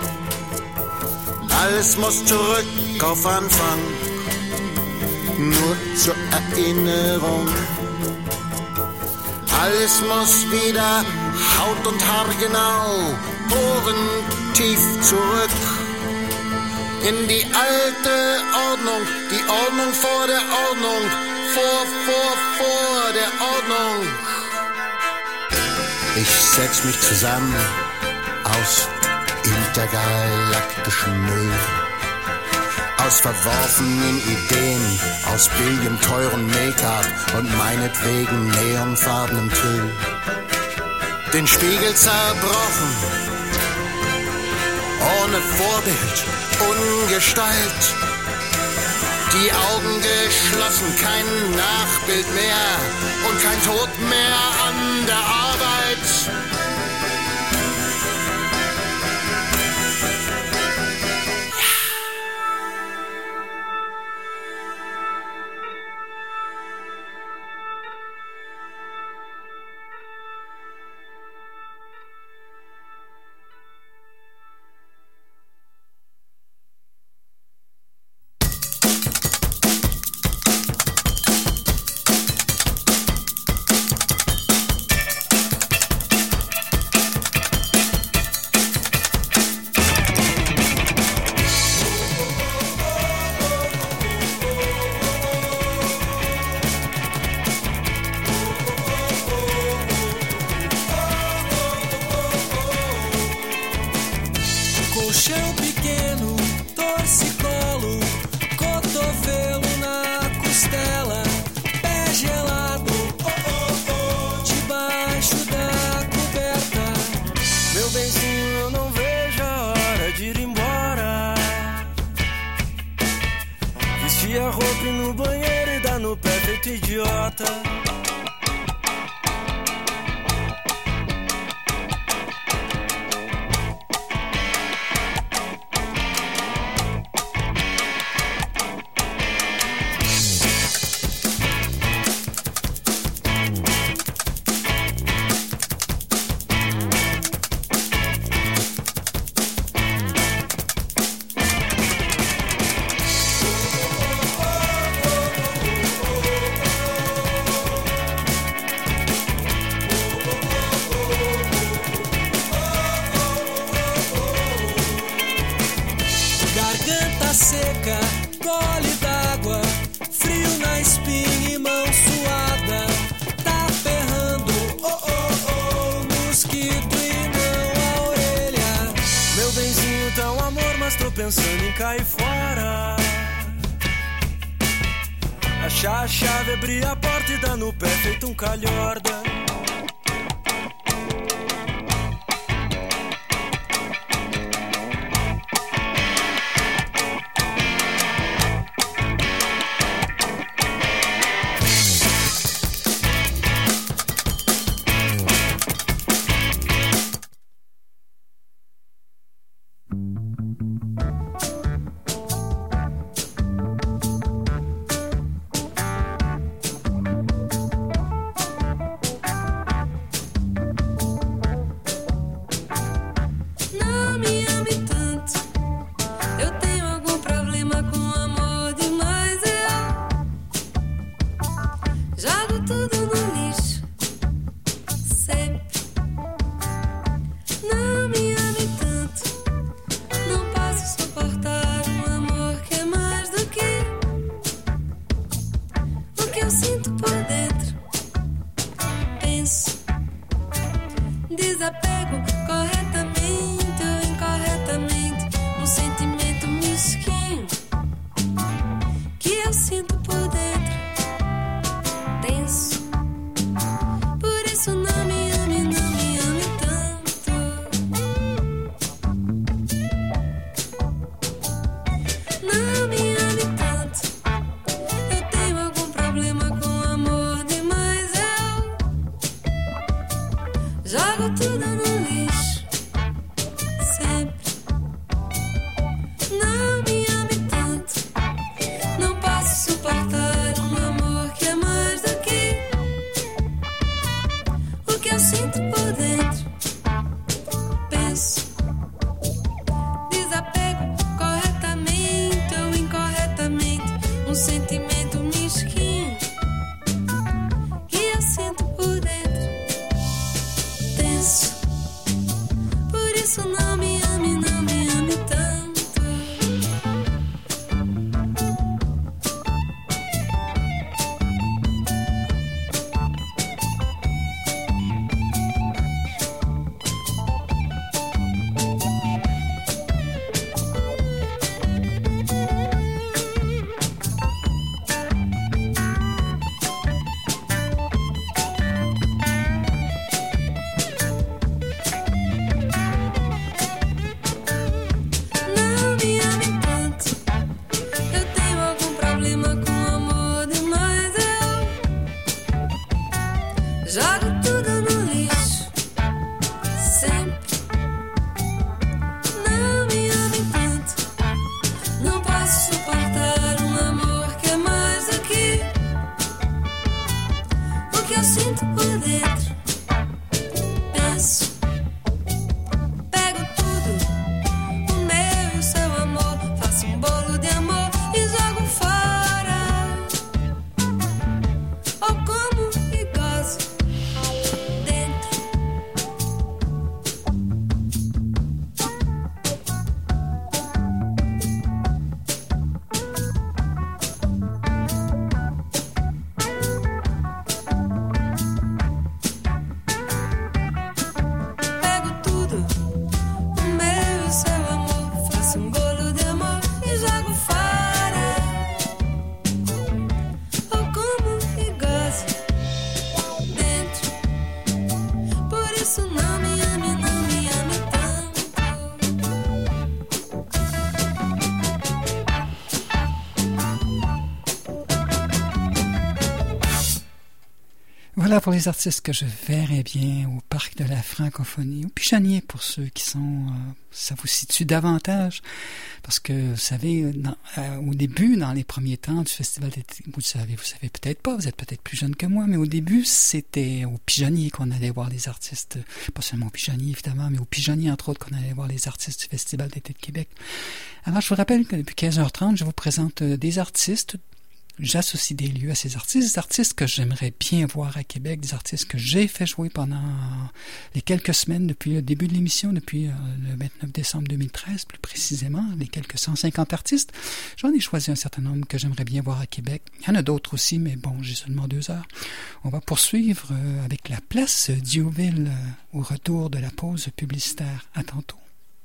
Alles muss zurück auf Anfang, nur zur Erinnerung. Alles muss wieder Haut und Haar genau, Ohren tief zurück in die alte Ordnung, die Ordnung vor der Ordnung, vor, vor, vor der Ordnung. Ich setz mich zusammen aus intergalaktischem Müll, aus verworfenen Ideen, aus billigem teuren Make-up und meinetwegen neonfarbenem Tüll. Den Spiegel zerbrochen, ohne Vorbild, Ungestalt. Die Augen geschlossen, kein Nachbild mehr und kein Tod mehr an der Arbeit. Colchão pequeno, torcicolo, cotovelo na costela, pé gelado, oh, oh, oh, debaixo da coberta. Meu benzinho, eu não vejo a hora de ir embora. Vestir a roupa e no banheiro e dar no pé feito idiota. Seca, gole d'água, frio na espinha e mão suada. Tá ferrando, oh, oh, oh, mosquito e não a orelha. Meu benzinho tá um amor, mas tô pensando em cair fora. Achar a chave, abrir a porta e dar no pé feito um calhorda. Desapego corretamente ou incorretamente, um sentimento mesquinho que eu sinto por dentro. Jogo tudo no lixo, sempre. Não me ame tanto, não posso suportar um amor que é mais do que o que eu sinto por dentro. Penso, desapego corretamente ou incorretamente um sentimento mesquinho que eu sinto por dentro. Tenso, por isso não me ame, não me ame tanto. Não me ame tanto. Eu tenho algum problema com amor demais. Eu jogo tudo no lixo, sempre. Não me ame tanto, não posso suportar um amor que é mais do que o que eu sinto por dentro. Penso, pego tudo, o meu e o seu amor, faço um bolo de amor e jogo fora. Ou como e gozo dentro. Pego tudo, o meu e o seu amor, faço um bolo de amor e jogo fora. Ou como e gozo dentro. Por isso não me ame, não me ame tanto. Voilà pour les artistes que je verrais bien au Parc de la Francophonie, au Pigeonnier pour ceux qui sont... euh, ça vous situe davantage, parce que vous savez, dans- euh, au début, dans les premiers temps du Festival d'été, vous savez, vous savez peut-être pas, vous êtes peut-être plus jeune que moi, mais au début, c'était au Pigeonnier qu'on allait voir les artistes, pas seulement au Pigeonnier évidemment, mais au Pigeonnier entre autres qu'on allait voir les artistes du Festival d'été de Québec. Alors je vous rappelle que depuis quinze heures trente, je vous présente euh, des artistes. J'associe des lieux à ces artistes, des artistes que j'aimerais bien voir à Québec, des artistes que j'ai fait jouer pendant euh, les quelques semaines depuis le début de l'émission, depuis euh, le vingt-neuf décembre deux mille treize, plus précisément, les quelques cent cinquante artistes. J'en ai choisi un certain nombre que j'aimerais bien voir à Québec. Il y en a d'autres aussi, mais bon, j'ai seulement deux heures. On va poursuivre euh, avec la place Diouville euh, au retour de la pause publicitaire. À tantôt.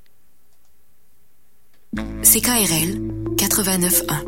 C K R L quatre-vingt-neuf un.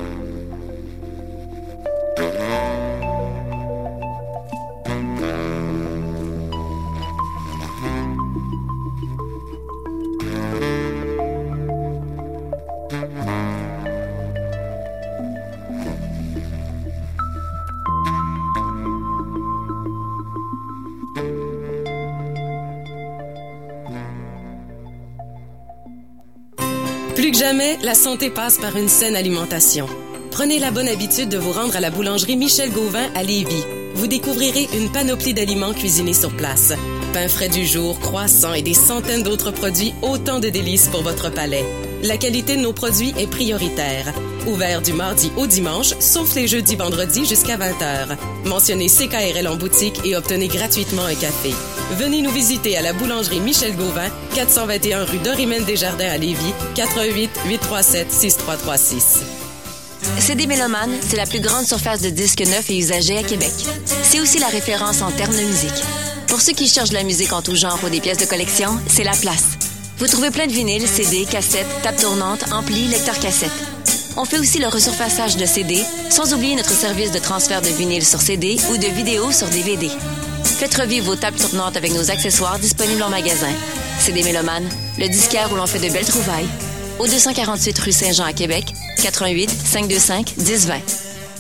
Plus que jamais, la santé passe par une saine alimentation. Prenez la bonne habitude de vous rendre à la boulangerie Michel Gauvin à Lévis. Vous découvrirez une panoplie d'aliments cuisinés sur place. Pain frais du jour, croissants et des centaines d'autres produits, autant de délices pour votre palais. La qualité de nos produits est prioritaire. Ouvert du mardi au dimanche, sauf les jeudis vendredis jusqu'à vingt heures. Mentionnez C K R L en boutique et obtenez gratuitement un café. Venez nous visiter à la boulangerie Michel Gauvin, quatre cent vingt et un rue Dorimène Desjardins à Lévis, quatre un huit, huit trois sept, six trois trois six. C D Méloman, c'est la plus grande surface de disques neufs et usagés à Québec. C'est aussi la référence en termes de musique. Pour ceux qui cherchent de la musique en tout genre ou des pièces de collection, c'est la place. Vous trouvez plein de vinyles, C D, cassettes, tables tournantes, amplis, lecteurs cassettes. On fait aussi le resurfaçage de C D, sans oublier notre service de transfert de vinyle sur C D ou de vidéo sur D V D. Faites revivre vos tables tournantes avec nos accessoires disponibles en magasin. C D Méloman, le disquaire où l'on fait de belles trouvailles. Au deux cent quarante-huit rue Saint-Jean à Québec, quatre un huit, cinq deux cinq, dix vingt.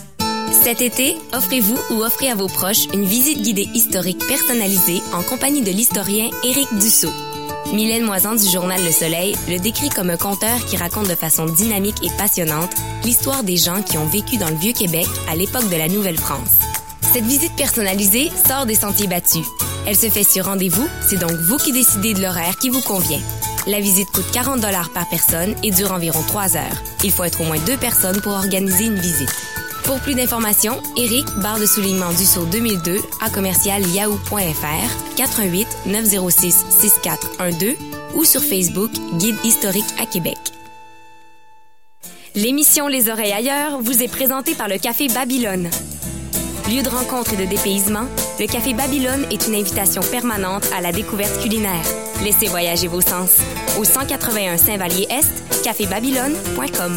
Cet été, offrez-vous ou offrez à vos proches une visite guidée historique personnalisée en compagnie de l'historien Éric Dussault. Mylène Moisan du journal Le Soleil le décrit comme un conteur qui raconte de façon dynamique et passionnante l'histoire des gens qui ont vécu dans le Vieux-Québec à l'époque de la Nouvelle-France. Cette visite personnalisée sort des sentiers battus. Elle se fait sur rendez-vous, c'est donc vous qui décidez de l'horaire qui vous convient. La visite coûte quarante dollars par personne et dure environ trois heures. Il faut être au moins deux personnes pour organiser une visite. Pour plus d'informations, Éric, barre de soulignement Dussault deux mille deux, à commercial yahoo point f r, quatre un huit neuf zéro six six quatre un deux ou sur Facebook, Guide historique à Québec. L'émission Les Oreilles ailleurs vous est présentée par le Café Babylone. Lieu de rencontre et de dépaysement, le Café Babylone est une invitation permanente à la découverte culinaire. Laissez voyager vos sens. Au cent quatre-vingt-un Saint-Vallier-Est, café babylone point com.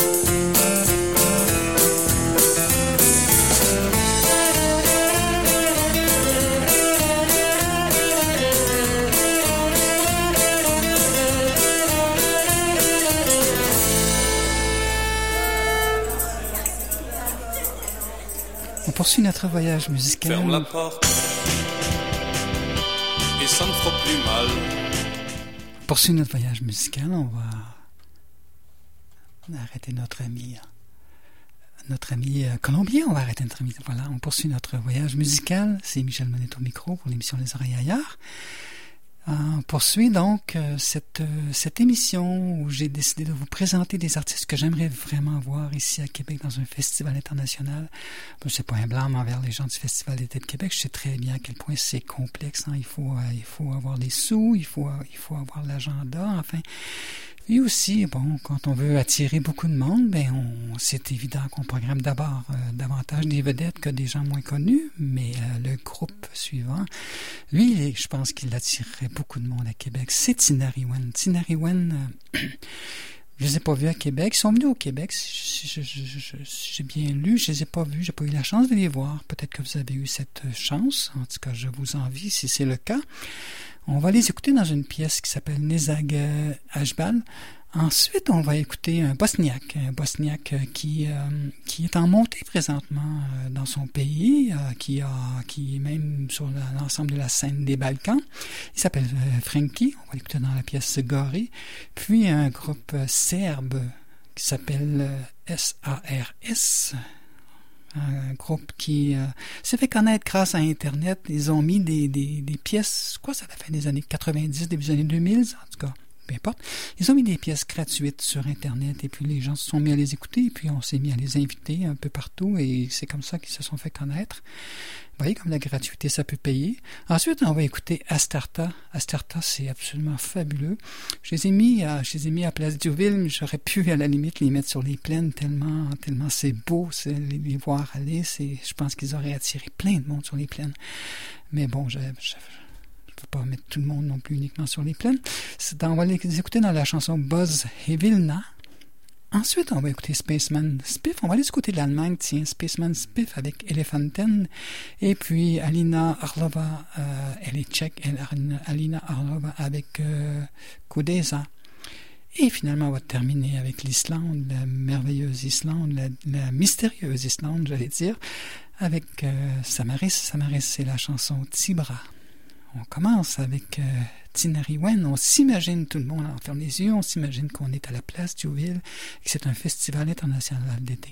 On poursuit notre voyage musical. Ferme la porte et ça ne fera plus mal. On poursuit notre voyage musical. On va arrêter notre ami, notre ami colombien. On va arrêter notre ami. Voilà, on poursuit notre voyage musical. C'est Michel Monette au micro pour l'émission Les Oreilles ailleurs. On poursuit donc euh, cette, euh, cette émission où j'ai décidé de vous présenter des artistes que j'aimerais vraiment voir ici à Québec dans un festival international. Bon, c'est pas un blâme envers les gens du Festival d'été de Québec. Je sais très bien à quel point c'est complexe. Hein. Il faut, euh, il faut avoir des sous, il faut, euh, il faut avoir l'agenda. Enfin, et aussi, bon, quand on veut attirer beaucoup de monde, ben, on, c'est évident qu'on programme d'abord euh, davantage des vedettes que des gens moins connus. Mais euh, le groupe suivant, lui, je pense qu'il attirerait beaucoup de monde à Québec. C'est Tinariwen. Tinariwen, euh, je les ai pas vus à Québec. Ils sont venus au Québec, si, je, je, je, je, si j'ai bien lu. Je les ai pas vus. J'ai pas eu la chance de les voir. Peut-être que vous avez eu cette chance. En tout cas, je vous envie si c'est le cas. On va les écouter dans une pièce qui s'appelle Nezag Ashbal. Ensuite, on va écouter un Bosniaque, un Bosniaque qui, euh, qui est en montée présentement euh, dans son pays, euh, qui, a, qui est même sur la, l'ensemble de la scène des Balkans. Il s'appelle euh, Frankie, on va l'écouter dans la pièce Gori. Puis un groupe euh, serbe qui s'appelle euh, S A R S. Un groupe qui euh, s'est fait connaître grâce à Internet. Ils ont mis des, des, des pièces, quoi, ça fait fin des années quatre-vingt-dix, début des années deux mille, en tout cas, peu importe. Ils ont mis des pièces gratuites sur Internet et puis les gens se sont mis à les écouter et puis on s'est mis à les inviter un peu partout et c'est comme ça qu'ils se sont fait connaître. Vous voyez comme la gratuité, ça peut payer. Ensuite, on va écouter Astarta. Astarta, c'est absolument fabuleux. Je les ai mis à, je les ai mis à Place Diouville, mais j'aurais pu, à la limite, les mettre sur les plaines tellement, tellement c'est beau, c'est, les, les voir aller. C'est, je pense qu'ils auraient attiré plein de monde sur les plaines. Mais bon, je, je, je peux pas mettre tout le monde non plus uniquement sur les plaines. C'est dans, on va les écouter dans la chanson Buzz Hevilna. Ensuite, on va écouter Spaceman Spiff. On va aller du côté de l'Allemagne, tiens, Spaceman Spiff avec Elephanten. Et puis Alina Orlova, euh, elle est tchèque, elle, Alina Orlova avec euh, Kudeza. Et finalement, on va terminer avec l'Islande, la merveilleuse Islande, la, la mystérieuse Islande, j'allais dire, avec euh, Samaris. Samaris, c'est la chanson Tibra. On commence avec euh, Tinariwen. On s'imagine, tout le monde en ferme les yeux, on s'imagine qu'on est à la Place Diouville et que c'est un festival international d'été.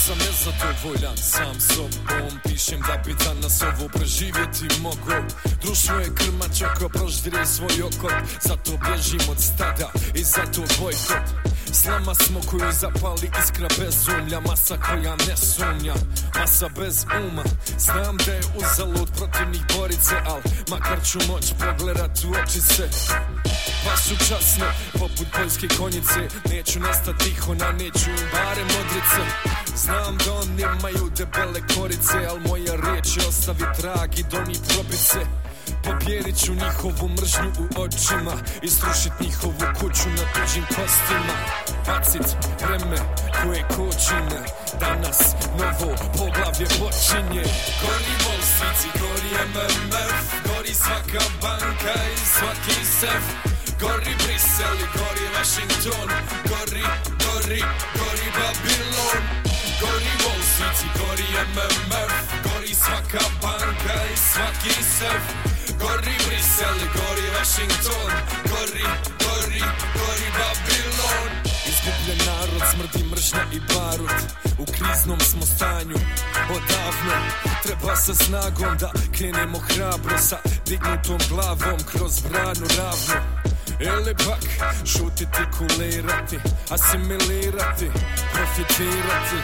sam nezadovoljan sam sobom. Pišem da bi danas ovo preživjeti mogo. Društvo je krmač oko, proždire svoj okot. Zato bježim od stada i zato bojkot. Slama smo koju zapali iskra bez umlja. Masa koja ne sumnja, masa bez uma. Znam da je uzalud protiv njih borit se, al makar ću moć pogledat u oči se. Baš su časne, poput poljske konjice. Neću nestati tiho, naneću im barem modrice. Znam da oni imaju debele korice, al moja riječ je ostavi trag i do njih probit se. Pobjedit ću njihovu mržnju u očima i strušit njihovu kuću na tuđim kostima. Bacit vreme koje kočine, danas novo poglavlje počinje. Gori Wall Street, gori M M F, gori svaka banka i svaki sef. Gori Brisel i gori Washington, gori, gori, gori Babilon. Gori Wall Street, gori M M F, gori svaka banka i svaki sef. Gori Brisel i gori Washington, gori, gori, gori Babilon. Izgubljen narod, smrdi mržnja i barut. U kriznom smo stanju odavno. Treba sa snagom da krenemo hrabro, sa dignutom glavom kroz branu ravno. Ili pak šutiti, kulirati, asimilirati, profitirati,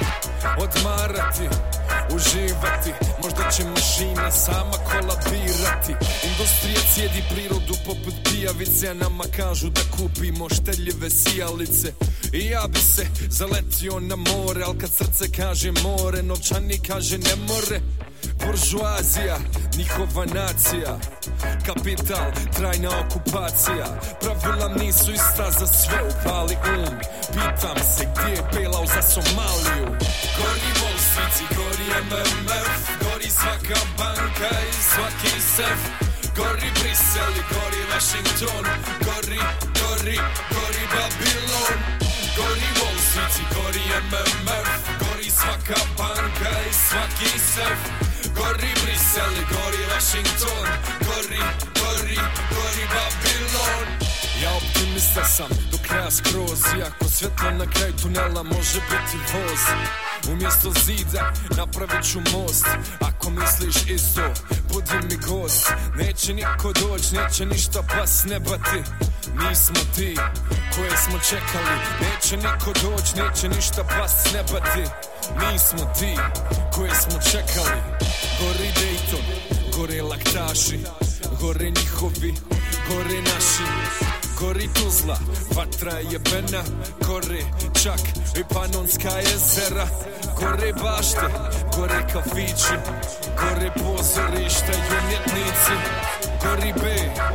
odmarati, uživati. Možda će mašina sama kolabirati. Industrija cijedi prirodu poput pijavice, a nama kažu da kupimo štedljive sijalice. I ja bi se zaletio na more, al kad srce kaže more, novčani kaže ne more. Buržuazija, njihova nacija, kapital, trajna okupacija. Pravila nisu ista za sve, upali um. Pitam se gdje je bailout za Somaliju. Gori Wall Street, gori M M F, gori svaka banka i svaki sef. Gori Brisel i gori Washington, gori, gori, gori Babilon. Gori Wall Street, gori M M F, gori svaka banka i svaki sef. Gori Brisel i gori Washington, gori, gori, gori Babilon. Ja optimista sam do kraja skroz, iako svjetlo na kraju tunela može biti voz. Umjesto zida napravit ću most. Ako misliš isto, budi mi gost. Neće niko doć, neće ništa pas nebati. Mi smo ti koje smo čekali. Neće niko doć, neće ništa pas nebati. Mi smo ti koje smo čekali. Gori Dayton, gore laktaši, gore njihovi, gore naši. Gori Tuzla, vatra je jebena, gore čak i Panonska jezera. Gore bašte, gore kafići, gore pozorišta i umjetnici. Gori B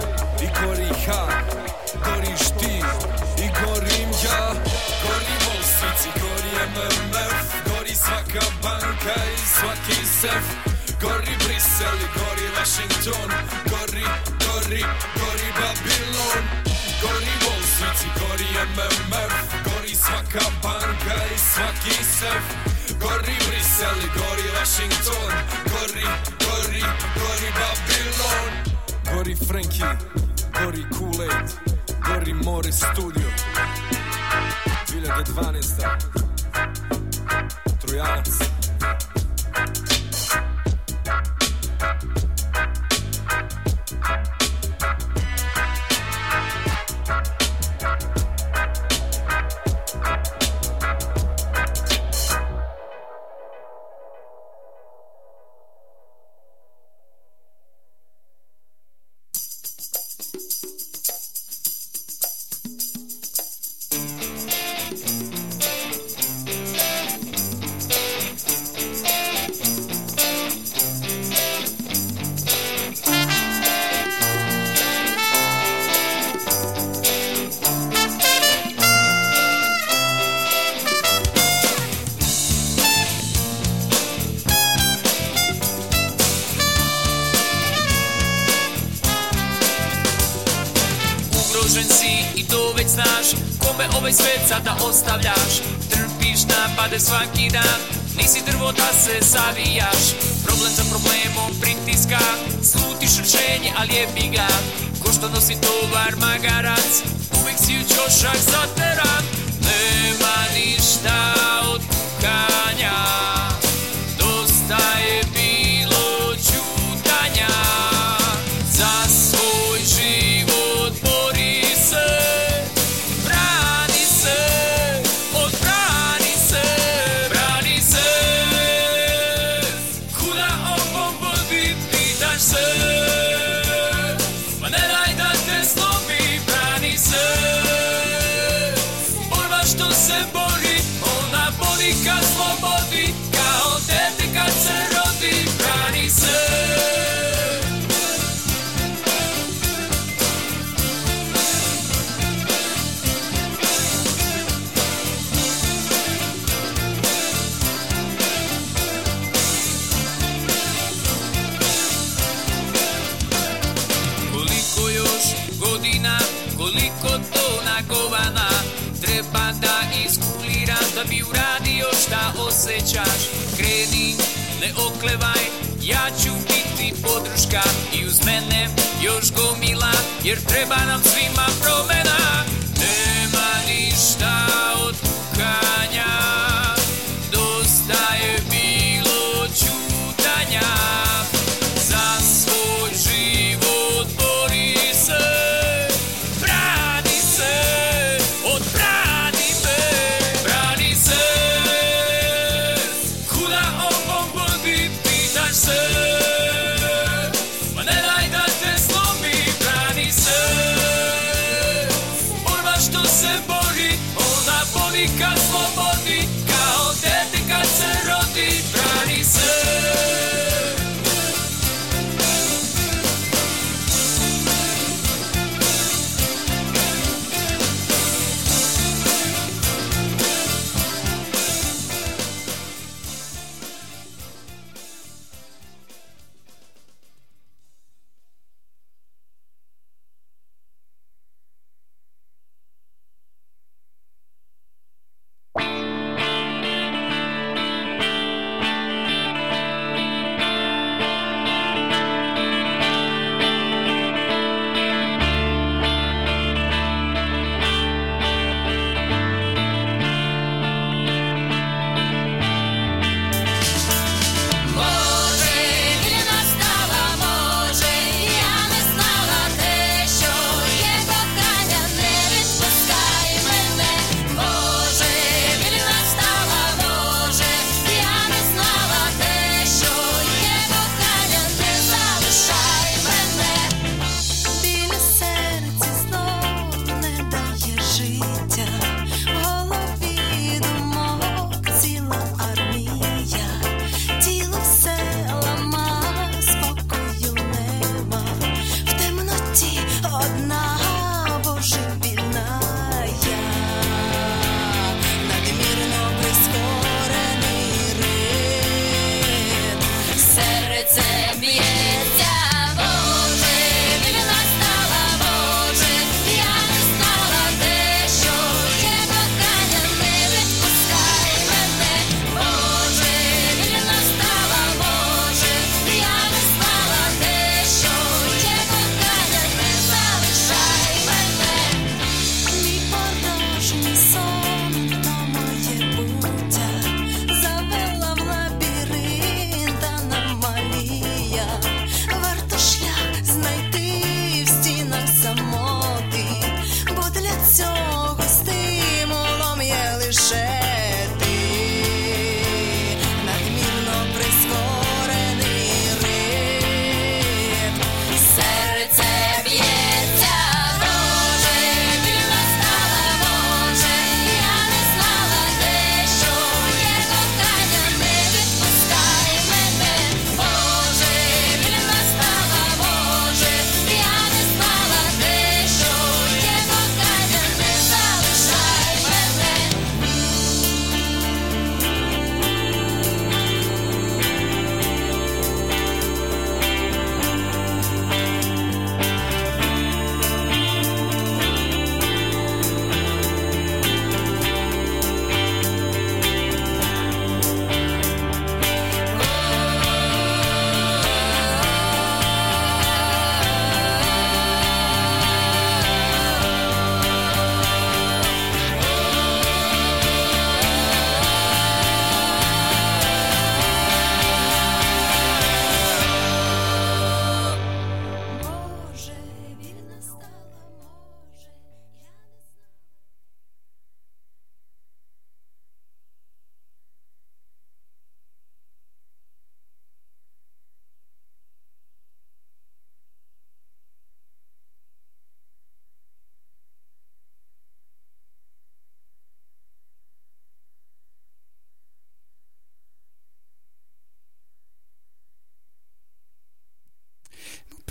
i gori H, goriš ti i gorim ja. Gori Wall Street, gori M M F, gori svaka banka i svaki sef. Gori Brisel i gori Washington, gori, gori, gori Babilon. Gori Wall Street, gori M M F, gori svaka banka i svaki sef. Gori Brisel i gori Washington, gori, gori, gori Babilon. Gori Frankie, gori Kool-Aid, gori Morris Studio. dvije hiljade dvanaesta. Trojanac. Ovaj svet sada ostavljaš, trpiš napade svaki dan, nisi drvo da se zavijaš. Problem za problemom pritiska, slutiš rješenje, ali jebi ga. Ko što nosi tovar magarac, uvijek si u ćošak zateran. Nema ništa od kukanja. Dosta je bilo čutanja. Za svoj život bori se, brani se, odbrani se, brani se. Kuda ovom vodi pitaš se, ma ne daj da te slomi, brani se. Borba što se bori, ona boli ka slobodi, kao dete kad se rodi, brani se. Koliko još godina, koliko tona govana treba da iskuliraš da bi uradio šta osjećaš. Kreni, ne oklevaj, ja ću biti podrška i uz mene još gomila, jer treba nam svima promena. Nema ništa od kukanja, dosta je bilo čutanja. Za svoj život bori se, brani se, odbrani me, brani se. Kuda ovom vodi pitaš se, ma ne daj da te slomi, brani se.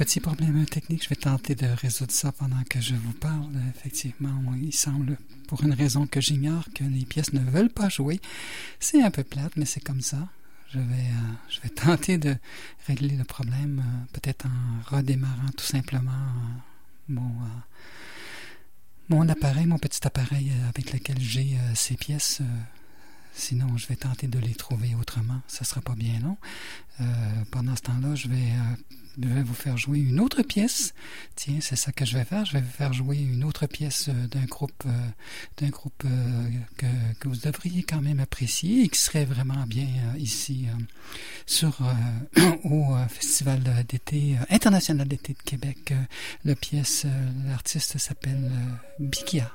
petit problème technique. Je vais tenter de résoudre ça pendant que je vous parle. Effectivement, il semble, pour une raison que j'ignore, que les pièces ne veulent pas jouer. C'est un peu plate, mais c'est comme ça. Je vais, euh, je vais tenter de régler le problème, euh, peut-être en redémarrant tout simplement euh, mon, euh, mon appareil, mon petit appareil avec lequel j'ai euh, ces pièces. Euh, sinon, je vais tenter de les trouver autrement. Ça sera pas bien long. Euh, pendant ce temps-là, je vais, euh, je vais vous faire jouer une autre pièce. Tiens, c'est ça que je vais faire. Je vais vous faire jouer une autre pièce euh, d'un groupe, euh, d'un groupe euh, que, que vous devriez quand même apprécier et qui serait vraiment bien euh, ici euh, sur euh, au euh, Festival d'été euh, international d'été de Québec. Euh, la pièce, euh, l'artiste s'appelle euh, Bikia.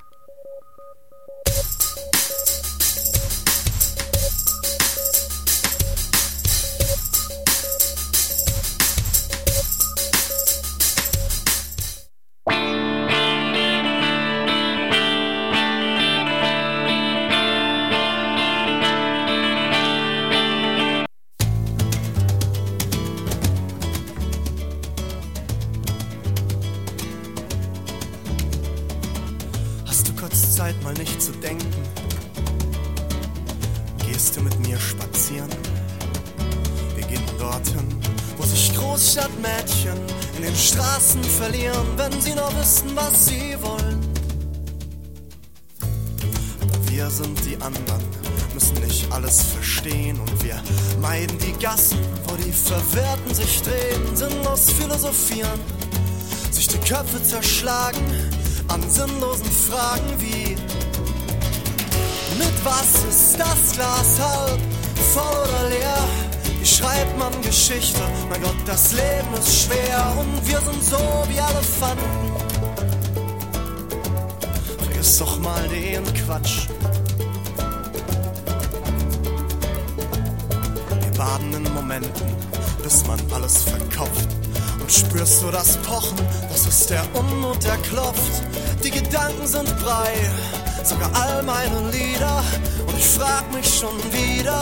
Zeit mal nicht zu denken. Gehst du mit mir spazieren? Wir gehen dorthin, wo sich Großstadtmädchen in den Straßen verlieren, wenn sie nur wissen, was sie wollen. Aber wir sind die anderen, müssen nicht alles verstehen und wir meiden die Gassen, wo die Verwirrten sich drehen, sinnlos philosophieren, sich die Köpfe zerschlagen an sinnlosen Fragen wie: Mit was ist das Glas halb voll oder leer? Wie schreibt man Geschichte? Mein Gott, das Leben ist schwer und wir sind so wie Elefanten. Vergiss doch mal den Quatsch. Wir baden in Momenten, bis man alles verkauft. Und spürst du das Pochen? Das ist der Unmut, der klopft. Die Gedanken sind brei, sogar all meine Lieder. Und ich frag mich schon wieder: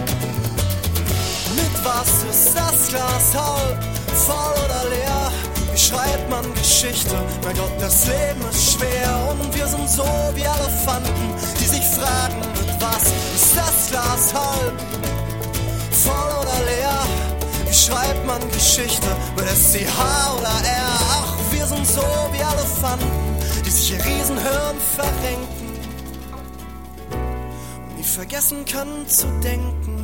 Mit was ist das Glas halb voll oder leer? Wie schreibt man Geschichte? Mein Gott, das Leben ist schwer. Und wir sind so wie Elefanten, die sich fragen: Mit was ist das Glas halb voll oder leer? Wie schreibt man Geschichte? Mit S C H oder R? Ach, wir sind so wie Elefanten, die sich ihr Riesenhirn verrenken und nie vergessen können zu denken.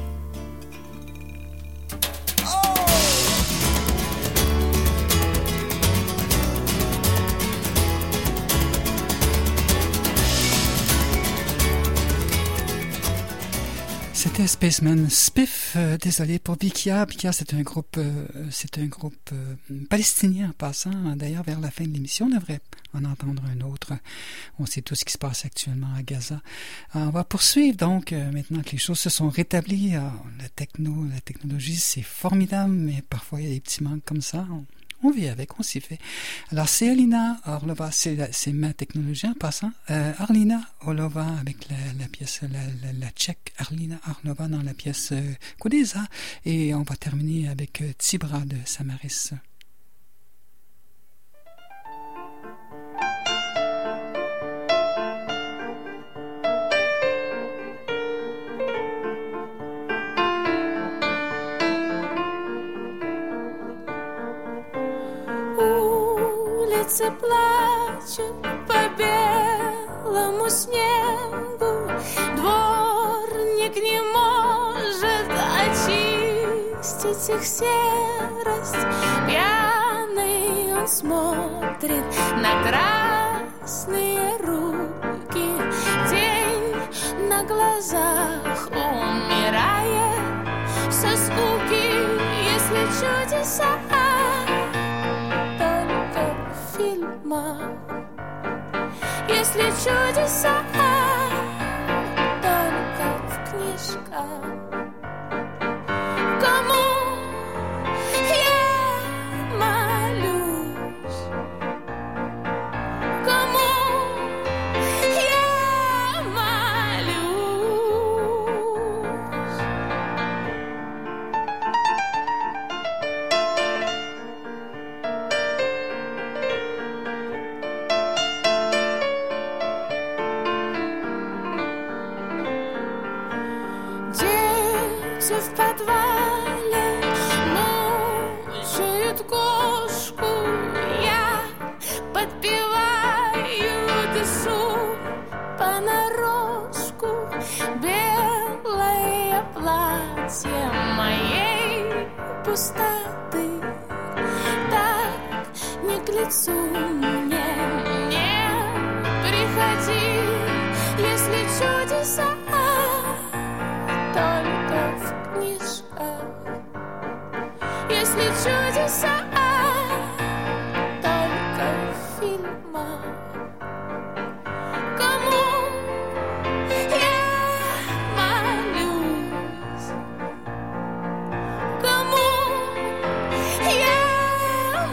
C'était Spaceman Spiff. Euh, désolé pour Bikia. Bikia, c'est un groupe, euh, c'est un groupe euh, palestinien en passant. D'ailleurs, vers la fin de l'émission, on devrait en entendre un autre. On sait tout ce qui se passe actuellement à Gaza. Euh, on va poursuivre donc euh, maintenant que les choses se sont rétablies. Euh, la techno, la technologie, c'est formidable, mais parfois il y a des petits manques comme ça. On, On vit avec, on s'y fait. Alors, c'est Alina Orlova, c'est, la, c'est ma technologie en passant. Euh, Arlina Orlova avec la, la pièce, la, la, la tchèque Arlina Orlova dans la pièce euh, Kudeza. Et on va terminer avec euh, Tibra de Samaris. Улицы плачут по белому снегу, дворник не может очистить их серость. Пьяный он смотрит на красные руки, тень на глазах умирает со скуки. Если чудеса если чудеса только в книжках, кому я молюсь, кому я молюсь. все моей пустоты так не к лицу мне. Не приходи, если чудеса только в книжках. Если чудеса только в фильмах. Кому я молюсь? Кому я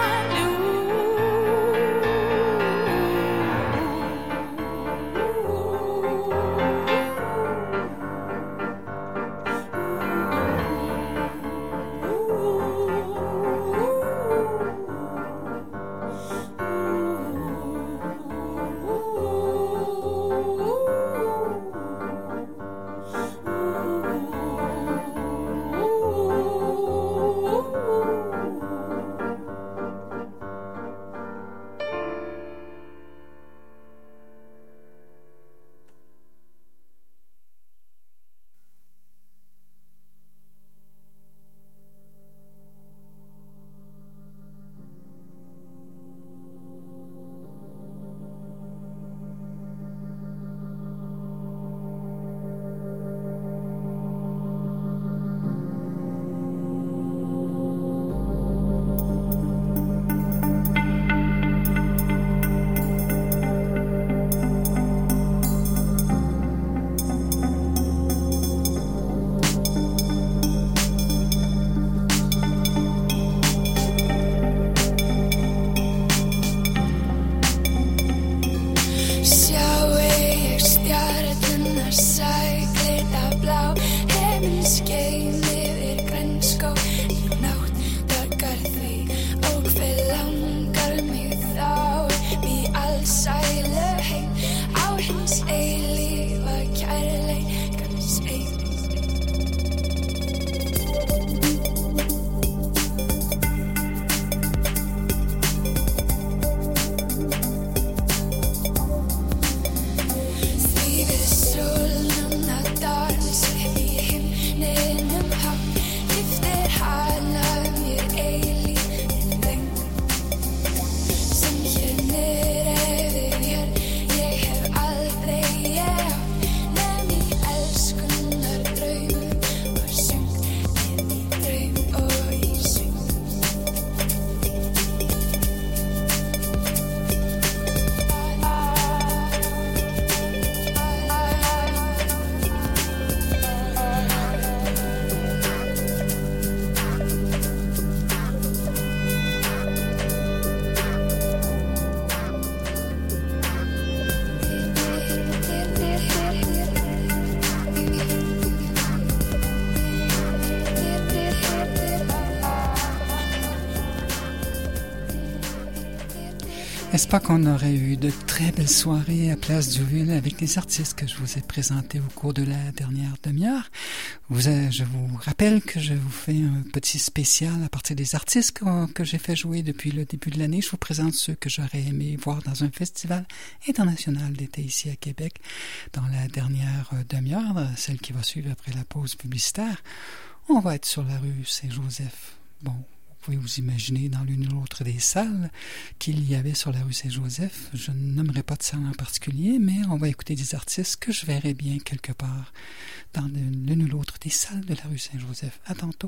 N'est-ce pas qu'on aurait eu de très belles soirées à Place Diouville avec les artistes que je vous ai présentés au cours de la dernière demi-heure? Vous, euh, je vous rappelle que je vous fais un petit spécial à partir des artistes que, que j'ai fait jouer depuis le début de l'année. Je vous présente ceux que j'aurais aimé voir dans un festival international d'été ici à Québec dans la dernière demi-heure, celle qui va suivre après la pause publicitaire. On va être sur la rue Saint-Joseph. Bon, vous pouvez vous imaginer dans l'une ou l'autre des salles qu'il y avait sur la rue Saint-Joseph. Je ne nommerai pas de salle en particulier, mais on va écouter des artistes que je verrai bien quelque part dans l'une ou l'autre des salles de la rue Saint-Joseph. À tantôt.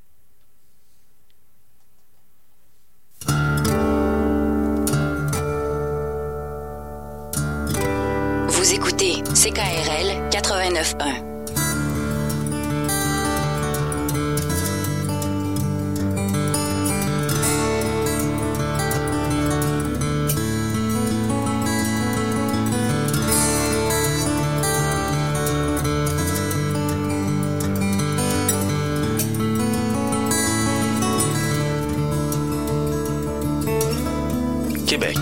Vous écoutez C K R L quatre-vingt-neuf un. Québec.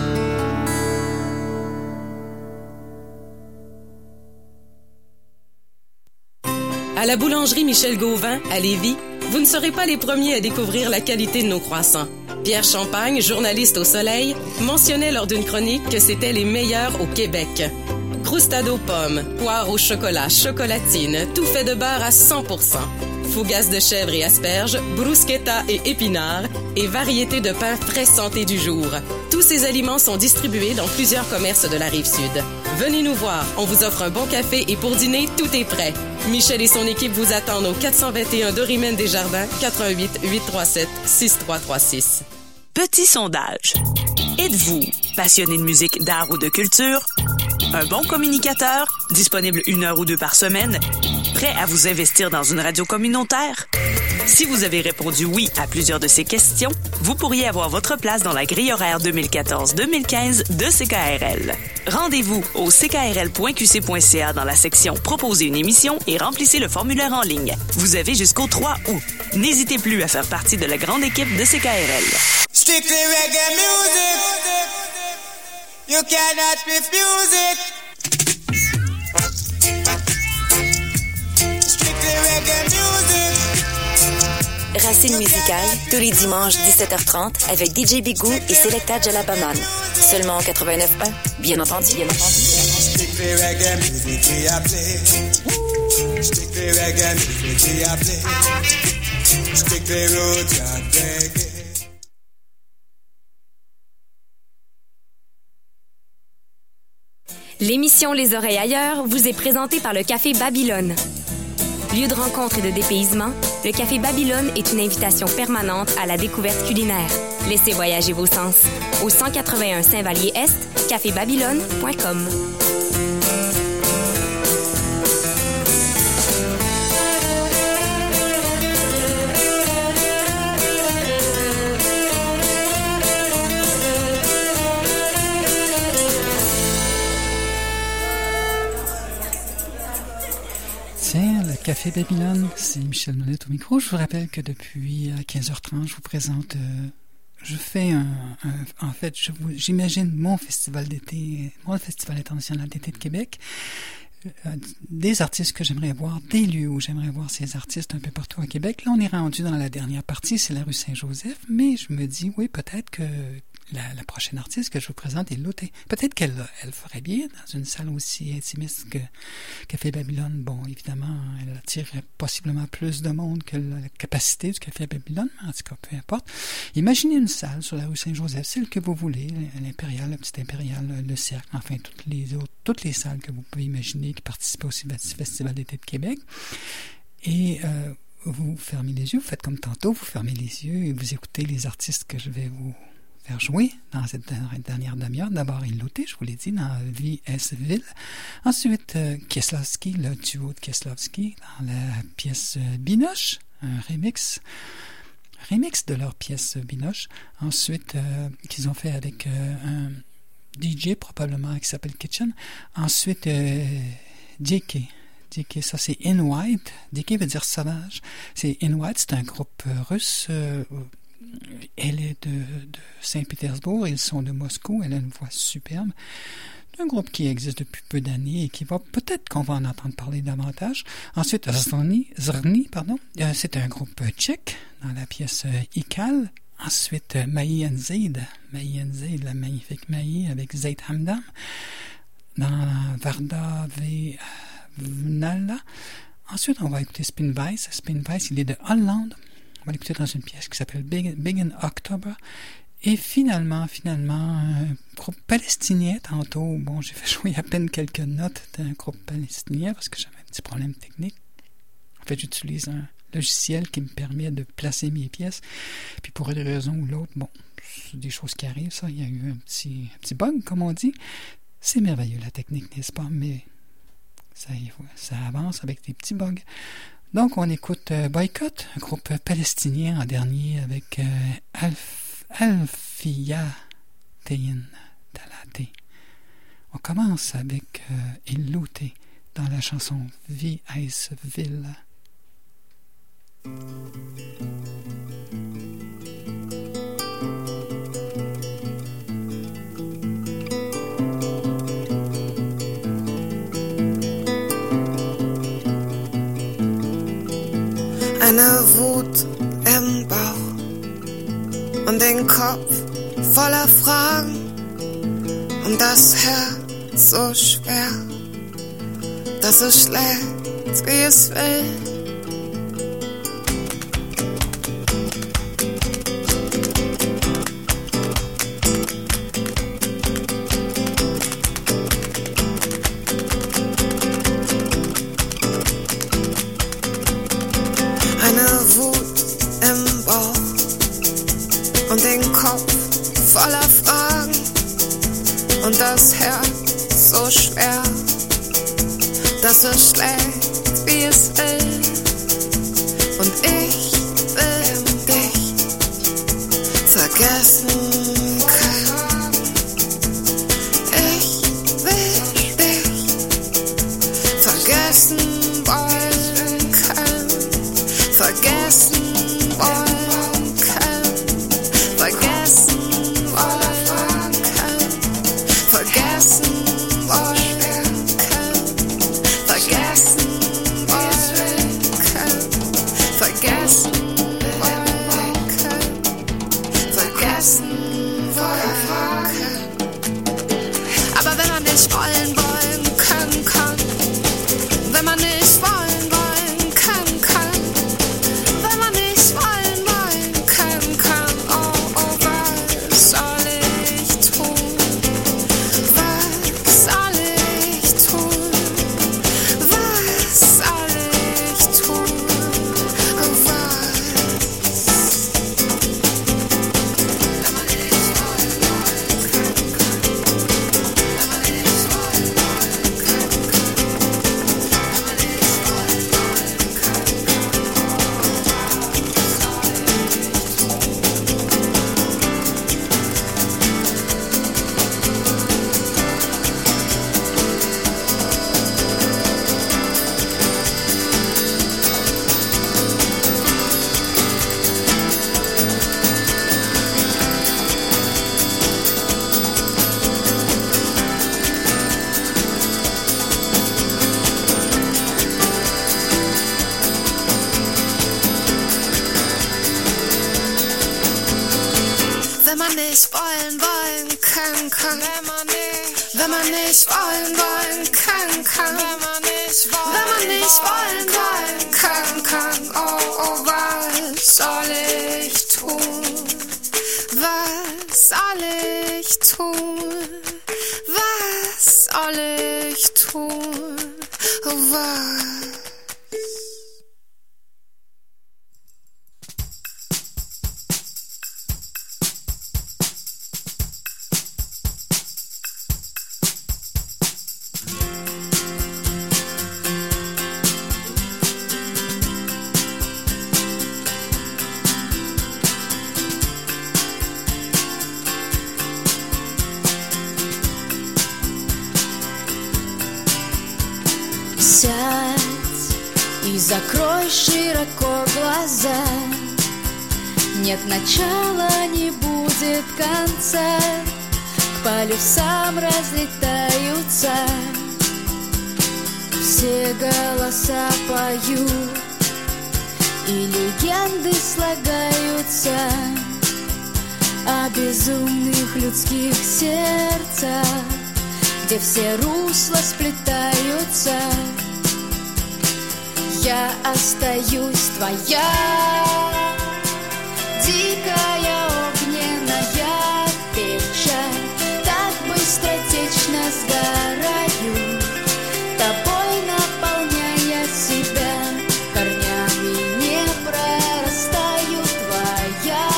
À la boulangerie Michel Gauvin, à Lévis, vous ne serez pas les premiers à découvrir la qualité de nos croissants. Pierre Champagne, journaliste au Soleil, mentionnait lors d'une chronique que c'étaient les meilleurs au Québec. Crustado pomme, poire au chocolat, chocolatine, tout fait de beurre à cent pour cent. Fougasse de chèvre et asperges, bruschetta et épinards et variétés de pain frais santé du jour. Tous ces aliments sont distribués dans plusieurs commerces de la Rive-Sud. Venez nous voir, on vous offre un bon café et pour dîner, tout est prêt. Michel et son équipe vous attendent au quatre cent vingt et un Dorimène Desjardins, quatre un huit, huit trois sept, six trois trois six. Petit sondage. Êtes-vous passionné de musique, d'art ou de culture? Un bon communicateur, disponible une heure ou deux par semaine, prêt à vous investir dans une radio communautaire? Si vous avez répondu oui à plusieurs de ces questions, vous pourriez avoir votre place dans la grille horaire deux mille quatorze deux mille quinze de C K R L. Rendez-vous au c k r l point q c point c a dans la section « Proposer une émission » et remplissez le formulaire en ligne. Vous avez jusqu'au trois août. N'hésitez plus à faire partie de la grande équipe de C K R L. Strictly reggae music, you cannot refuse it. Strictly reggae music. Racine musicale, tous les dimanches dix-sept heures trente avec D J Bigou et Selecta Jalabaman. Seulement en quatre-vingt-neuf point un, bien entendu, bien entendu. Strictly reggae music we a play. Strictly reggae music we a play. Strictly roots and reggae. L'émission Les Oreilles ailleurs vous est présentée par le Café Babylone. Lieu de rencontre et de dépaysement, le Café Babylone est une invitation permanente à la découverte culinaire. Laissez voyager vos sens. Au cent quatre-vingt-un Saint-Vallier-Est, café babylone point com. Tiens, le Café Babylone, c'est Michel Monette au micro. Je vous rappelle que depuis quinze heures trente, je vous présente, euh, je fais un, un en fait, je vous, j'imagine mon festival d'été, mon festival international d'été de Québec, euh, des artistes que j'aimerais voir, des lieux où j'aimerais voir ces artistes un peu partout à Québec. Là, on est rendu dans la dernière partie, c'est la rue Saint-Joseph, mais je me dis, oui, peut-être que La, la prochaine artiste que je vous présente est Lotté. Peut-être qu'elle elle ferait bien dans une salle aussi intimiste que Café Babylone. Bon, évidemment, elle attirerait possiblement plus de monde que la capacité du Café Babylone, mais en tout cas, peu importe. Imaginez une salle sur la rue Saint-Joseph, celle que vous voulez, l'Impérial, le Petit Impérial, le Cercle, enfin, toutes les autres, toutes les salles que vous pouvez imaginer qui participent au Festival d'été de Québec. Et euh, vous fermez les yeux, vous faites comme tantôt, vous fermez les yeux et vous écoutez les artistes que je vais vous faire jouer dans cette dernière demi-heure. D'abord, il Lotté, je vous l'ai dit, dans V S Ville. Ensuite, euh, Kieslowski, le duo de Kieslowski, dans la pièce euh, Binoche, un remix, remix de leur pièce euh, Binoche. Ensuite, euh, qu'ils ont fait avec euh, un D J, probablement, qui s'appelle Kitchen. Ensuite, euh, J K. J K, ça c'est In White. J K veut dire sauvage. C'est In White, c'est un groupe euh, russe. Euh, Elle est de, de Saint-Pétersbourg, ils sont de Moscou, elle a une voix superbe. C'est un groupe qui existe depuis peu d'années et qui va, peut-être qu'on va en entendre parler davantage. Ensuite, Zrni, Zrni pardon, euh, c'est un groupe tchèque dans la pièce euh, Ikal. Ensuite, euh, Maï and Zaid, Maï and Zaid, la magnifique Maï avec Zaid Hamdam, dans Varda Vnala. Ensuite, on va écouter Spin Vice. Spin Vice, il est de Hollande. On va l'écouter dans une pièce qui s'appelle Big, Big in October. Et finalement, finalement, un groupe palestinien, tantôt, bon, j'ai fait jouer à peine quelques notes d'un groupe palestinien parce que j'avais un petit problème technique. En fait, j'utilise un logiciel qui me permet de placer mes pièces. Puis pour une raison ou l'autre, bon, c'est des choses qui arrivent, ça. Il y a eu un petit, un petit bug, comme on dit. C'est merveilleux, la technique, n'est-ce pas? Mais ça, ça avance avec des petits bugs. Donc, on écoute euh, Boycott, un groupe palestinien en dernier avec euh, Alf, Alfia Teyin Talate. On commence avec euh, Il Lotté dans la chanson V S Ville. Eine Wut im Bauch und den Kopf voller Fragen und das Herz so schwer. dass es schlägt, wie es will. Eine Wut im Bauch und den Kopf voller Fragen und das Herz so schwer, dass es schlägt, wie es will. Und ich will dich vergessen können. Ich will dich vergessen wollen können. Vergessen wollen können. Vergessen wollen können. Vergessen wollen können. Vergessen wollen können. Vergessen wollen können. Vergessen wollen können. Aber wenn man nicht wollen, wollen können kann. Wenn man nicht wollen, wollen können kann. Wenn man nicht wollen, wollen können kann. Oh, oh, was soll ich tun? Was soll ich tun? Was soll ich tun? Oh, was? Wenn man nicht wollen, wollen können kann. Wenn man nicht wollen, wollen können kann. Wenn man nicht wollen, wollen können Wenn man nicht wollen, wollen können kann. Wenn man nicht, wenn man nicht wollen, wollen können kann. Wenn man nicht wollen, wenn man nicht wollen, wollen können kann. Oh, oh, was soll ich tun? Was soll ich tun? Was soll ich tun? Oh, was? Сядь и закрой широко глаза. Нет начала, не будет конца. К полюсам разлетаются. Все голоса поют, и легенды слагаются о безумных людских сердцах, где все русла сплетаются. Я остаюсь твоя, дикая огненная печаль. Так быстротечно сгораю, тобой наполняя себя, корнями не прорастаю. Твоя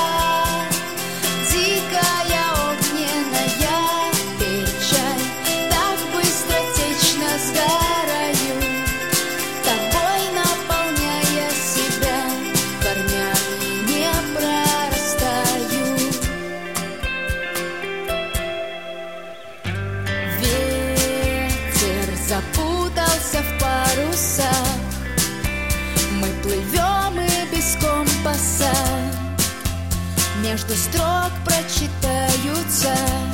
дикая огненная печаль. Так быстротечно сгораю, тобой наполняя себя, корнями не прорастаю. Ветер запутался в парусах, мы плывем и без компаса. Между строк прочитаются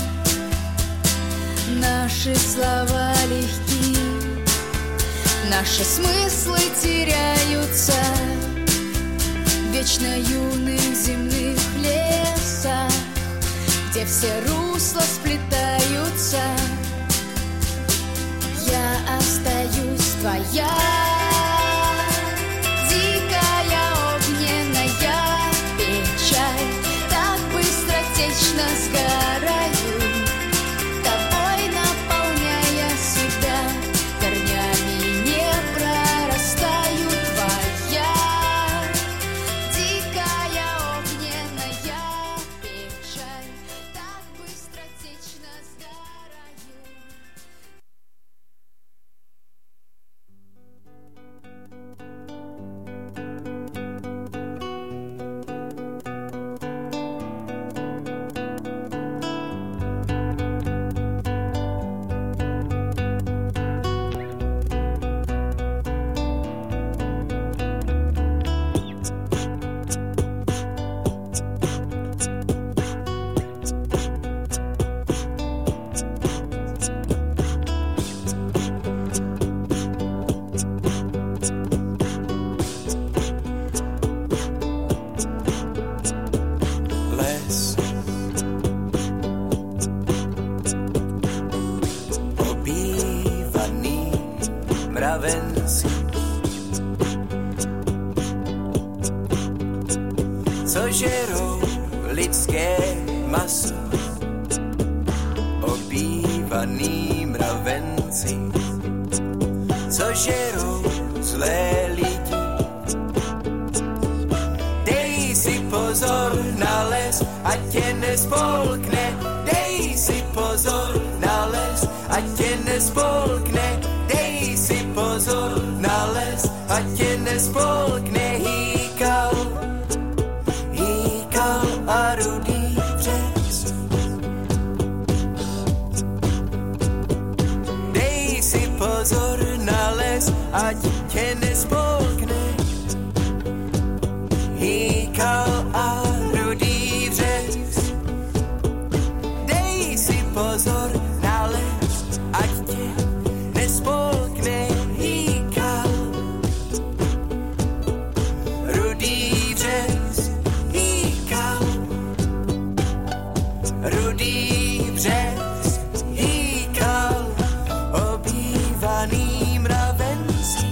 наши слова легки, наши смыслы теряются в вечно юных земных лесах, где все русла сплетаются. Я остаюсь твоя. твоя. Дикая огненная печаль, так быстро течно сгораю, тобой наполняя себя, корнями не прорастаю. Твоя дикая огненная печаль, так быстро течно сгораю. Les obývaný mravenci, co žerou lidské maso. Obývaný mravenci, co žerou zlé lidi. Dej si pozor na les, ať tě nespolkne. Dej si pozor na les, ať tě nespolkne. Dej si pozor na les, ať tě nespolkne. Hýkal, hýkal a rudý vřez. Dej si pozor na les, ať tě nespolkne. Hýkal a rudý vřez. Dej si pozor na les, ať tě nespolkne. Hýkal, rudý vřez. Hýkal, rudý vřez. Hýkal, obývaný mravenci.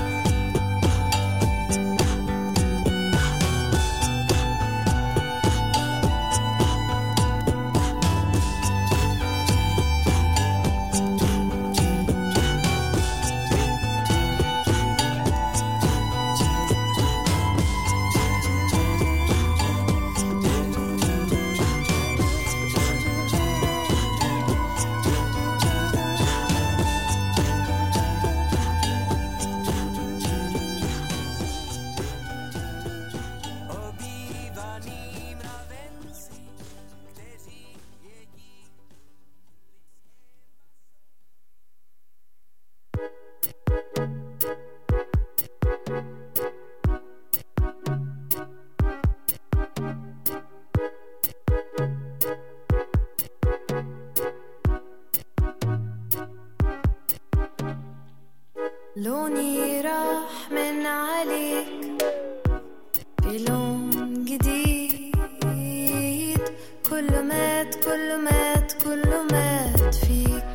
لوني راح من عليك بلون جديد، كله مات كله مات كله مات فيك.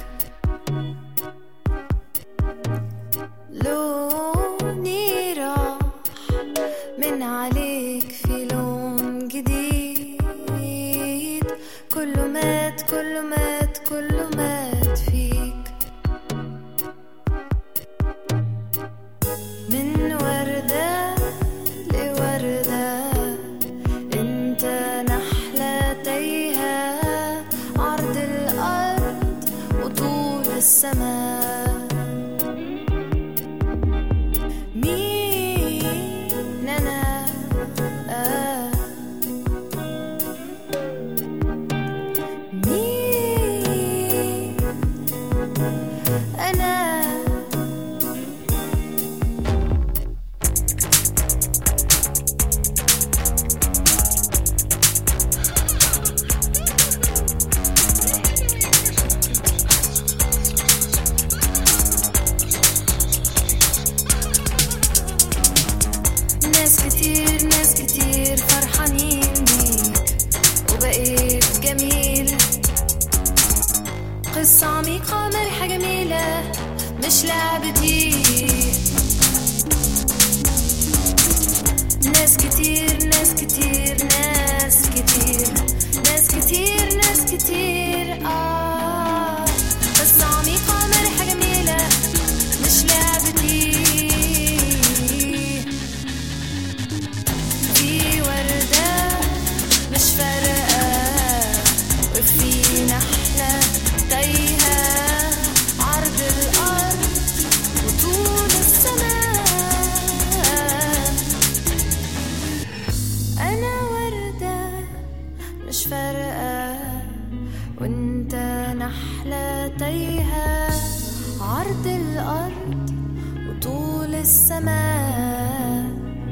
لوني راح من عليك في لون جديد، كله مات كله مات كله مات فيك. من وردة لوردة انت نحلة تايهة، عرض الأرض وطول السماء. مين أنا آه مين أنا ناس كتير ناس كتير فرحانين بيك وبقيت جميل، قصة عميقة ملحة جميلة مش لعبتي. ناس كتير ناس كتير ناس كتير ناس كتير ناس كتير آه بس عميقة مرحة جميلة مش لعبتي. في وردة مش فارقة وفي نحلة تايهة عرض الأرض وطول السماء. أنا وردة مش فارقة وانت نحلة تايهة عرض الأرض وطول السماء.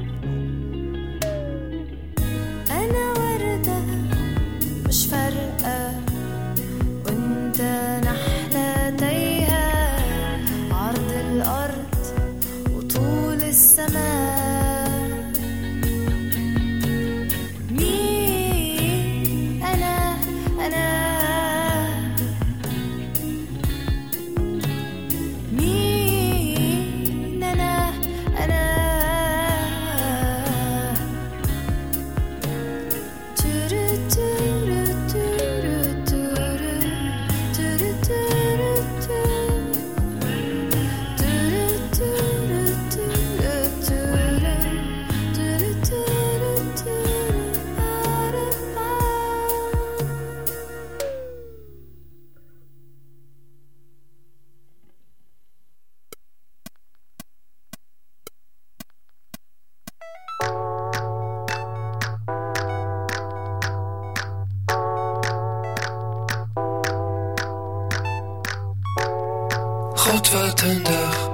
أنا وردة مش فارقة وانت نحلة تايهة عرض الأرض وطول السماء. مين أنا أنا مين أنا أنا تورو تورو تورو تورو تورو تورو تورو تورو تورو تورو تورو تورو تورو أربعة. God, wat een dag.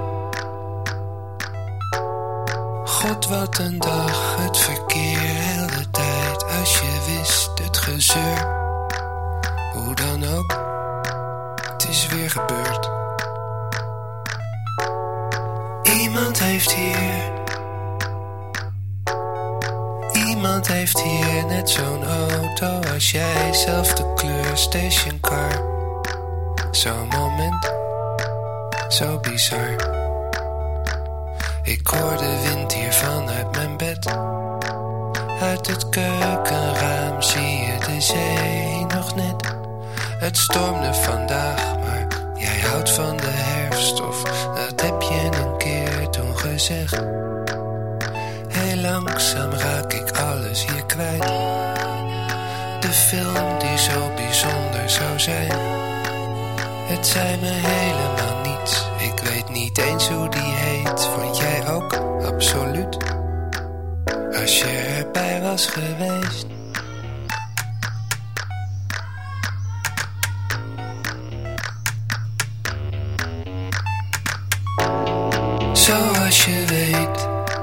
God, wat een dag. Het verkeer heel de tijd. Als je wist het gezeur. Hoe dan ook. Het is weer gebeurd. Iemand heeft hier. Iemand heeft hier net zo'n auto als jij. Zelfde kleur, stationcar. Zo'n moment. Zo bizar. Ik hoor de wind hier vanuit mijn bed. Uit het keukenraam zie je de zee nog net. Het stormde vandaag, maar jij houdt van de herfst. Of dat heb je een keer toen gezegd. Heel langzaam raak ik alles hier kwijt. De film die zo bijzonder zou zijn. Het zei me helemaal niets. Ik weet niet eens hoe die heet. Vond jij ook? Absoluut. Als je erbij was geweest. Zoals je weet.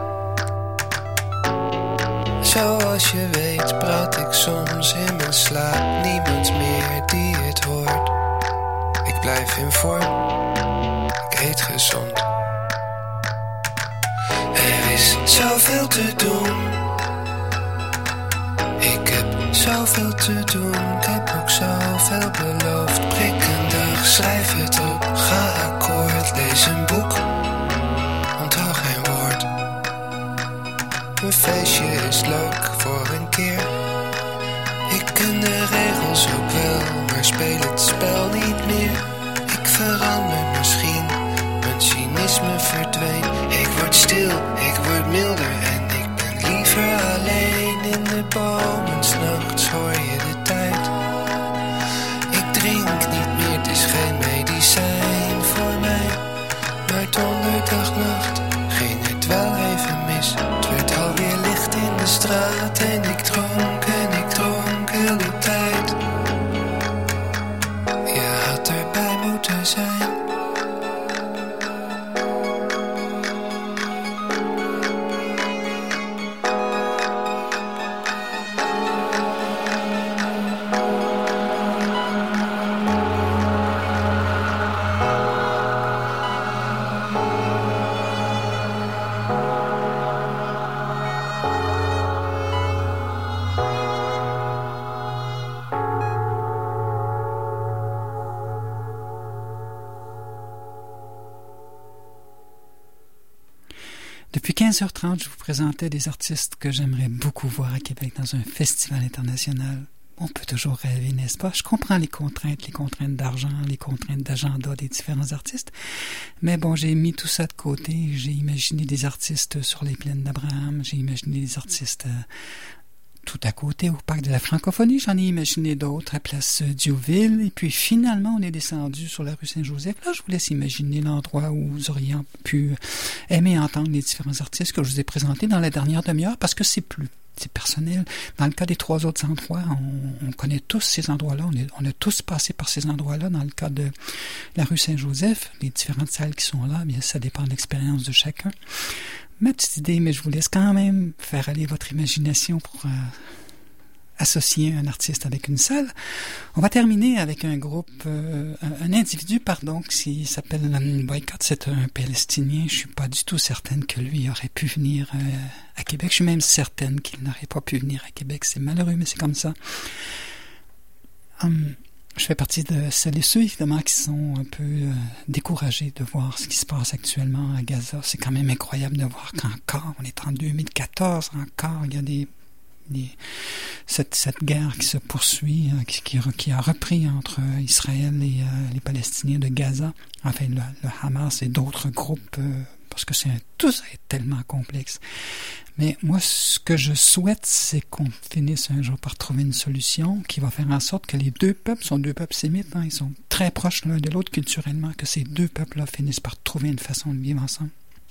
Zoals je weet praat ik soms in mijn slaap. Niemand meer die het hoort. Ik blijf in vorm, ik eet gezond. Er is zoveel te doen. Ik heb zoveel te doen. Ik heb ook zoveel beloofd. Prik een dag, schrijf het op. Ga akkoord, lees een boek. Onthoud geen woord. Een feestje is leuk voor een keer. Ik ken de regels ook wel, maar speel het spel niet meer. Ik verander misschien, mijn cynisme verdween. Ik word stil, ik word milder en ik ben liever alleen. In de bomen 's nachts hoor je de tijd. Ik drink niet meer, het is geen medicijn. Depuis quinze heures trente, je vous présentais des artistes que j'aimerais beaucoup voir à Québec dans un festival international. On peut toujours rêver, n'est-ce pas? Je comprends les contraintes, les contraintes d'argent, les contraintes d'agenda des différents artistes. Mais bon, j'ai mis tout ça de côté. J'ai imaginé des artistes sur les plaines d'Abraham. J'ai imaginé des artistes euh, tout à côté au Parc de la Francophonie. J'en ai imaginé d'autres à Place Diouville. Et puis finalement, on est descendu sur la rue Saint-Joseph. Là, je vous laisse imaginer l'endroit où vous auriez pu aimer entendre les différents artistes que je vous ai présentés dans la dernière demi-heure parce que c'est plus c'est personnel. Dans le cas des trois autres endroits, on, on connaît tous ces endroits-là. On, est, on a tous passé par ces endroits-là. Dans le cas de la rue Saint-Joseph, les différentes salles qui sont là, bien, ça dépend de l'expérience de chacun. Ma petite idée, mais je vous laisse quand même faire aller votre imagination pour euh, associer un artiste avec une salle. On va terminer avec un groupe, euh, un, un individu, pardon, qui s'appelle Boycott. C'est un Palestinien. Je suis pas du tout certaine que lui aurait pu venir euh, à Québec. Je suis même certaine qu'il n'aurait pas pu venir à Québec. C'est malheureux, mais c'est comme ça. Hum, je fais partie de celles et ceux, évidemment, qui sont un peu euh, découragés de voir ce qui se passe actuellement à Gaza. C'est quand même incroyable de voir qu'encore, on est en deux mille quatorze, encore, il y a des Les, cette, cette guerre qui se poursuit, euh, qui, qui, qui a repris entre Israël et euh, les Palestiniens de Gaza, enfin le, le Hamas et d'autres groupes, euh, parce que c'est un, tout ça est tellement complexe. Mais moi, ce que je souhaite, c'est qu'on finisse un jour par trouver une solution qui va faire en sorte que les deux peuples sont deux peuples sémites, hein, ils sont très proches l'un de l'autre culturellement, que ces deux peuples-là finissent par trouver une façon de vivre ensemble.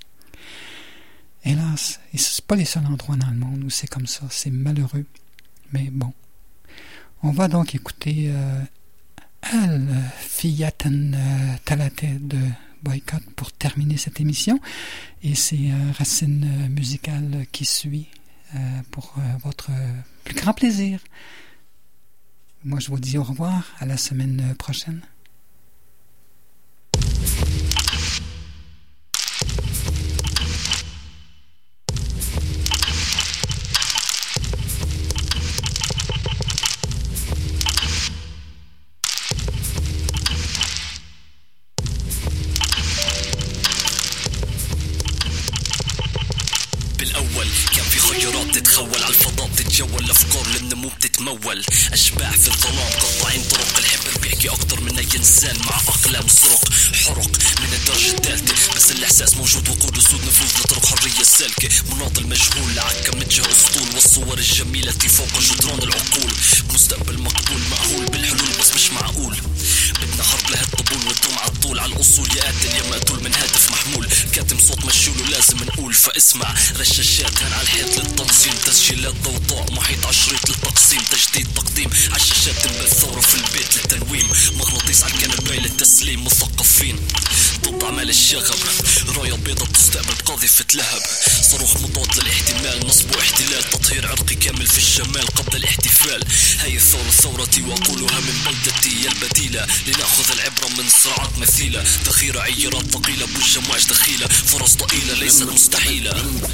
Hélas, et ce n'est pas les seuls endroits dans le monde où c'est comme ça, c'est malheureux. Mais bon, on va donc écouter euh, Al-Fiyatan euh, Talate de Boycott pour terminer cette émission. Et c'est euh, Racine euh, musicale qui suit euh, pour euh, votre euh, plus grand plaisir. Moi, je vous dis au revoir, à la semaine prochaine. تتخول على الفضاء تتجول الافكار للنمو بتتمول اشباح في الظلام قطاعين طرق الحبر بيحكي اكتر من اي انسان مع اقلام سرق حرق من الدرجه الثالثه بس الاحساس موجود وقود وسود نفوذ لطرق حريه سالكه مناط المجهول لعكا متجه اسطول والصور الجميله فوق جدران العقول مستقبل مقبول مأهول بالحلول بس مش معقول بدنا حرب لهالطبول والدوم على الطول على الاصول يا قاتل يا مقتول من هاتف محمول كاتم صوت مشيول ولازم نقول فاسمع رشاشات هان على الحيط للتنظيم تسجيلات ضوضاء محيط عشريط للتقسيم تجديد تقديم عالشاشات تنبث ثورة في البيت للتنويم مغناطيس على الكنباي للتسليم مثقفين ضد اعمال الشغب راية بيضة تستقبل بقاذفة لهب صاروخ مضاد للاحتمال نصب واحتلال تطهير عرقي كامل في الشمال قبل الاحتفال هاي الثورة ثورتي واقولها من بلدتي البديلة لنأخذ العبرة من صراعات مثيلة ذخيرة عيرات ثقيلة بالجماج دخيلة فرص ضئيلة ليست مستحيلة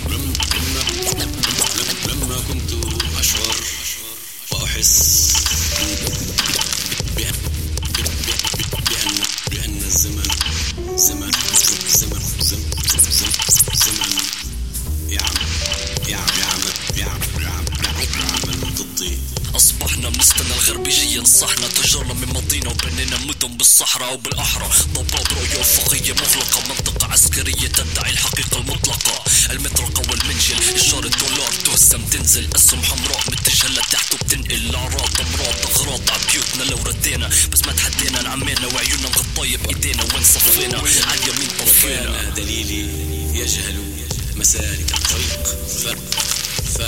لما كنت أشعر وأحس بأن, بأن, بأن الزمن زمن زمن زمن زمن يعمل يعمل يعمل يعمل ضدي أصبحنا بنستنى الغرب يجي ينصحنا تجرنا من ماضينا وبنينا مدن بالصحراء وبالأحرى ضباب رؤية أفقية مغلقة منطقة عسكرية تدعي الحقيقة المطلقة المطرقة والمنجل إشارة دولار تهزم تنزل أسهم حمراء متجهة لتحت وبتنقل الأعراض أمراض أغراض عبيوتنا لو ردينا بس ما تحدينا نعمينا وعيوننا مغطية بإيدينا وين صفينا عاليمين طفينا دليلي يجهل مسالك الطريق ف ف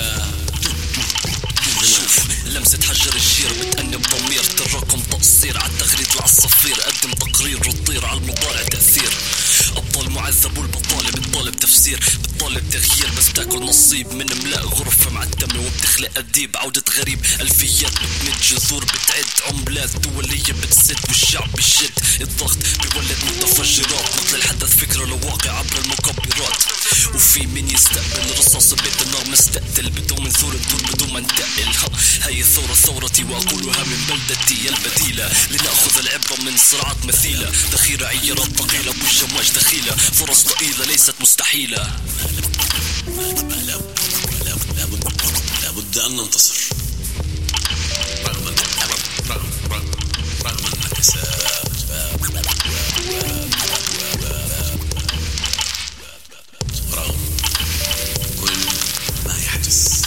شوف لمسة حجر الجير بتأني بضمير تراكم تقصير على التغريد العصافير قدم تقرير وتطير على المضارع تأثير أبطال معذب والبطالة بتطالب تفسير بتطالب تغيير بس بتاكل نصيب من ملاء غرفة معتمة وبتخلق أديب عودة غريب ألفيات بتمد جذور بتعد عملات دولية بتسد والشعب بيشد الضغط بيولد متفجرات مثل الحدث فكرة لواقع عبر المكبرات وفي مين يستقبل رصاص بيت النار مستقتل بدون منثور الدور بدون ما ننتقل هاي الثورة ثورتي وأقولها من عدتي هي البديلة لنأخذ العبرة من صراعات مثيلة ذخيرة عيارات ثقيلة والجمواج دخيلة فرص ضئيلة ليست مستحيلة لابد أن ننتصر رغم رغم رغم رغم النكسات رغم كل ما يحدث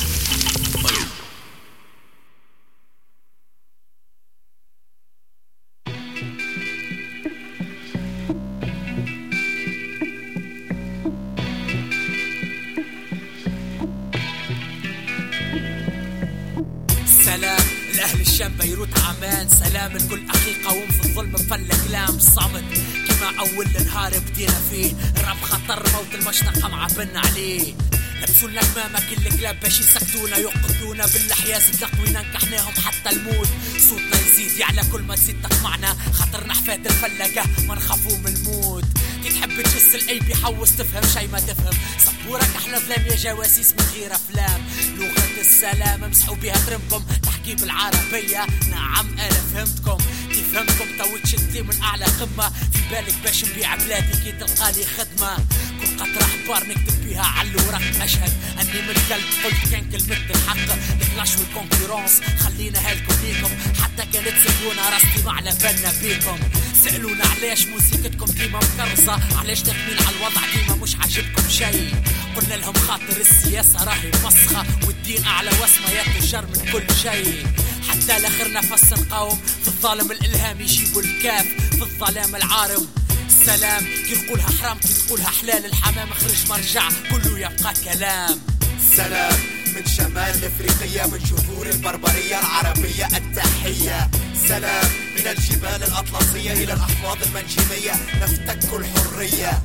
سلام لأهل الشام بيروت عمان سلام لكل أخي قوم في الظلم مفلق لام صمت كما أول نهار بدينا فيه الرب خطر موت المشتقة معبن عليه لبسوا لنا كمامة كل الكلاب باش يسكتونا يقتلونا بالأحياء تقوينا نكحناهم حتى الموت صوتنا يزيد يعلى كل ما تزيد تقمعنا خطرنا حفاة الفلقة ما نخافوا من الموت كي تحب تجس الأي بيحوس تفهم شي ما تفهم صبورك أحلى ظلام يا جواسيس من غير أفلام لغة السلام امسحوا بها ترمكم تحكي بالعربية نعم أنا فهمتكم كي فهمتكم توتش انتي من أعلى قمة في بالك باش نبيع بلادي كي تلقالي خدمة كل قطرة أحبار نكتب بيها على الورق أشهد أني من القلب قلت كان كلمة الحق الكلاش والكونكورونس خلينا هالكم ليكم حتى كانت سيبونا راستي معلى بالنا بيكم سألونا علاش موسيقتكم ديما مكرسة علاش تخمين على الوضع ديما مش عاجبكم شي قلنا لهم خاطر السياسة راهي مسخة والدين أعلى وسمة ياكل شر من كل شي حتى لآخر نفس نقاوم في الظالم الإلهام يجيبوا الكاف في الظلام العارم السلام كي نقولها حرام كي تقولها حلال الحمام خرج مرجع كله يبقى كلام سلام من شمال افريقيا من جذور البربرية العربية التحية سلام من الجبال الأطلسية إلى الأحواض المنجمية نفتك الحرية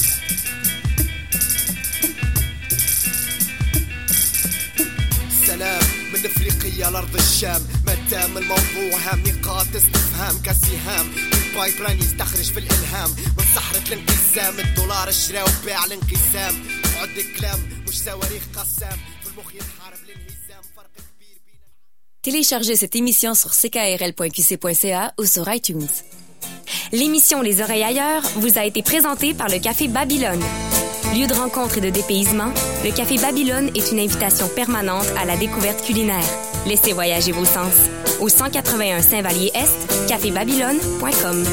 سلام من افريقيا لارض الشام ما دام الموضوع هام نقاط استفهام كسهام البايب لاين يستخرج في الالهام من صحرة الانقسام الدولار اشترى وباع الانقسام عد كلام مش صواريخ قسام في المخ يتحارب الانهزام فرق كبير بين Téléchargez cette émission sur c k r l point q c point c a ou sur iTunes. L'émission Les Oreilles ailleurs vous a été présentée par le Café Babylone. Lieu de rencontre et de dépaysement, le Café Babylone est une invitation permanente à la découverte culinaire. Laissez voyager vos sens. Au cent quatre-vingt-un Saint-Vallier-Est, café babylone point com.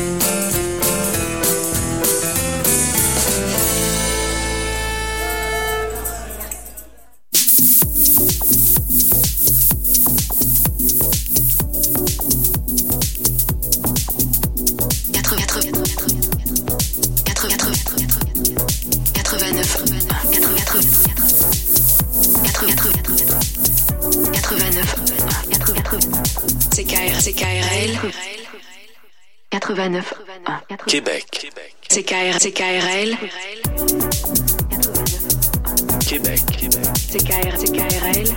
quatre-vingt-neuf. Québec. C K R, C K R L. Québec. C K R, C K R L.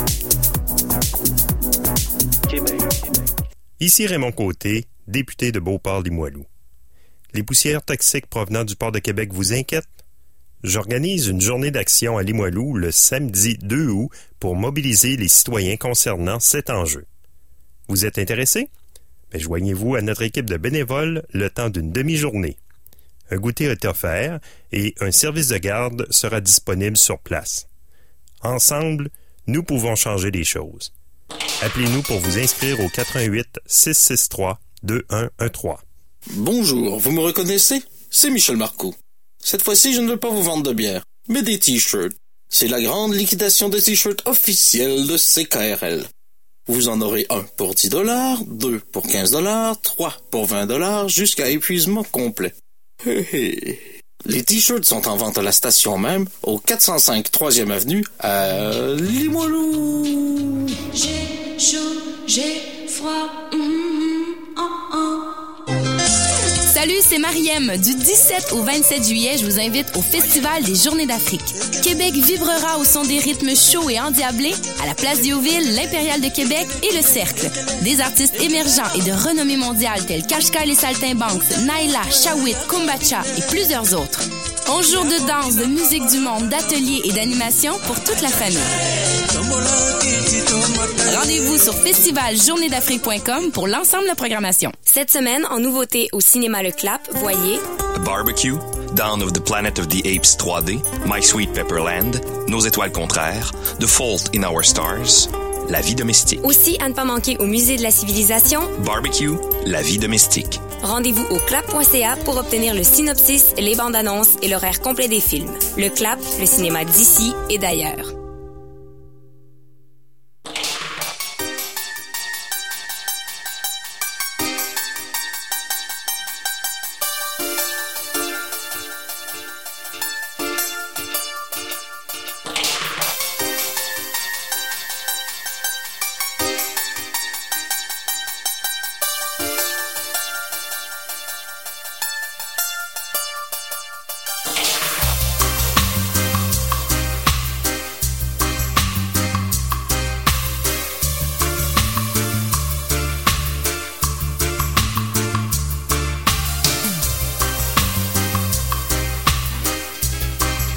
Québec. Ici Raymond Côté, député de Beauport-Limoilou. Les poussières toxiques provenant du port de Québec vous inquiètent? J'organise une journée d'action à Limoilou le samedi deux août pour mobiliser les citoyens concernant cet enjeu. Vous êtes intéressé? Ben, joignez-vous à notre équipe de bénévoles le temps d'une demi-journée. Un goûter est offert et un service de garde sera disponible sur place. Ensemble, nous pouvons changer les choses. Appelez-nous pour vous inscrire au quatre un huit, six six trois, deux un un trois. Bonjour, vous me reconnaissez? C'est Michel Marcoux. Cette fois-ci, je ne veux pas vous vendre de bière, mais des t-shirts. C'est la grande liquidation des t-shirts officiels de C K R L. Vous en aurez un pour dix dollars, deux pour quinze dollars, trois pour vingt dollars, jusqu'à épuisement complet. Les t-shirts sont en vente à la station même, au quatre cent cinq troisième avenue, à Limoilou. J'ai chaud, j'ai froid. Mm-hmm, oh, oh. Salut, c'est Mariem. Du dix-sept au vingt-sept juillet, je vous invite au Festival des Journées d'Afrique. Québec vibrera au son des rythmes chauds et endiablés à la Place Diouville, l'Impérial de Québec et le Cercle. Des artistes émergents et de renommée mondiale tels Kashka et les Saltimbanques, Naila, Shawit, Kumbacha et plusieurs autres. onze jours de danse, de musique du monde, d'ateliers et d'animation pour toute la famille. Rendez-vous sur festival journée d'afrique point com pour l'ensemble de la programmation. Cette semaine, en nouveauté au cinéma Le Clap, voyez A Barbecue, Dawn of the Planet of the Apes trois D, My Sweet Pepperland, Nos étoiles contraires, The Fault in Our Stars, La vie domestique. Aussi, à ne pas manquer au Musée de la Civilisation, Barbecue, La vie domestique. Rendez-vous au clap point c a pour obtenir le synopsis, les bandes annonces et l'horaire complet des films. Le Clap, le cinéma d'ici et d'ailleurs.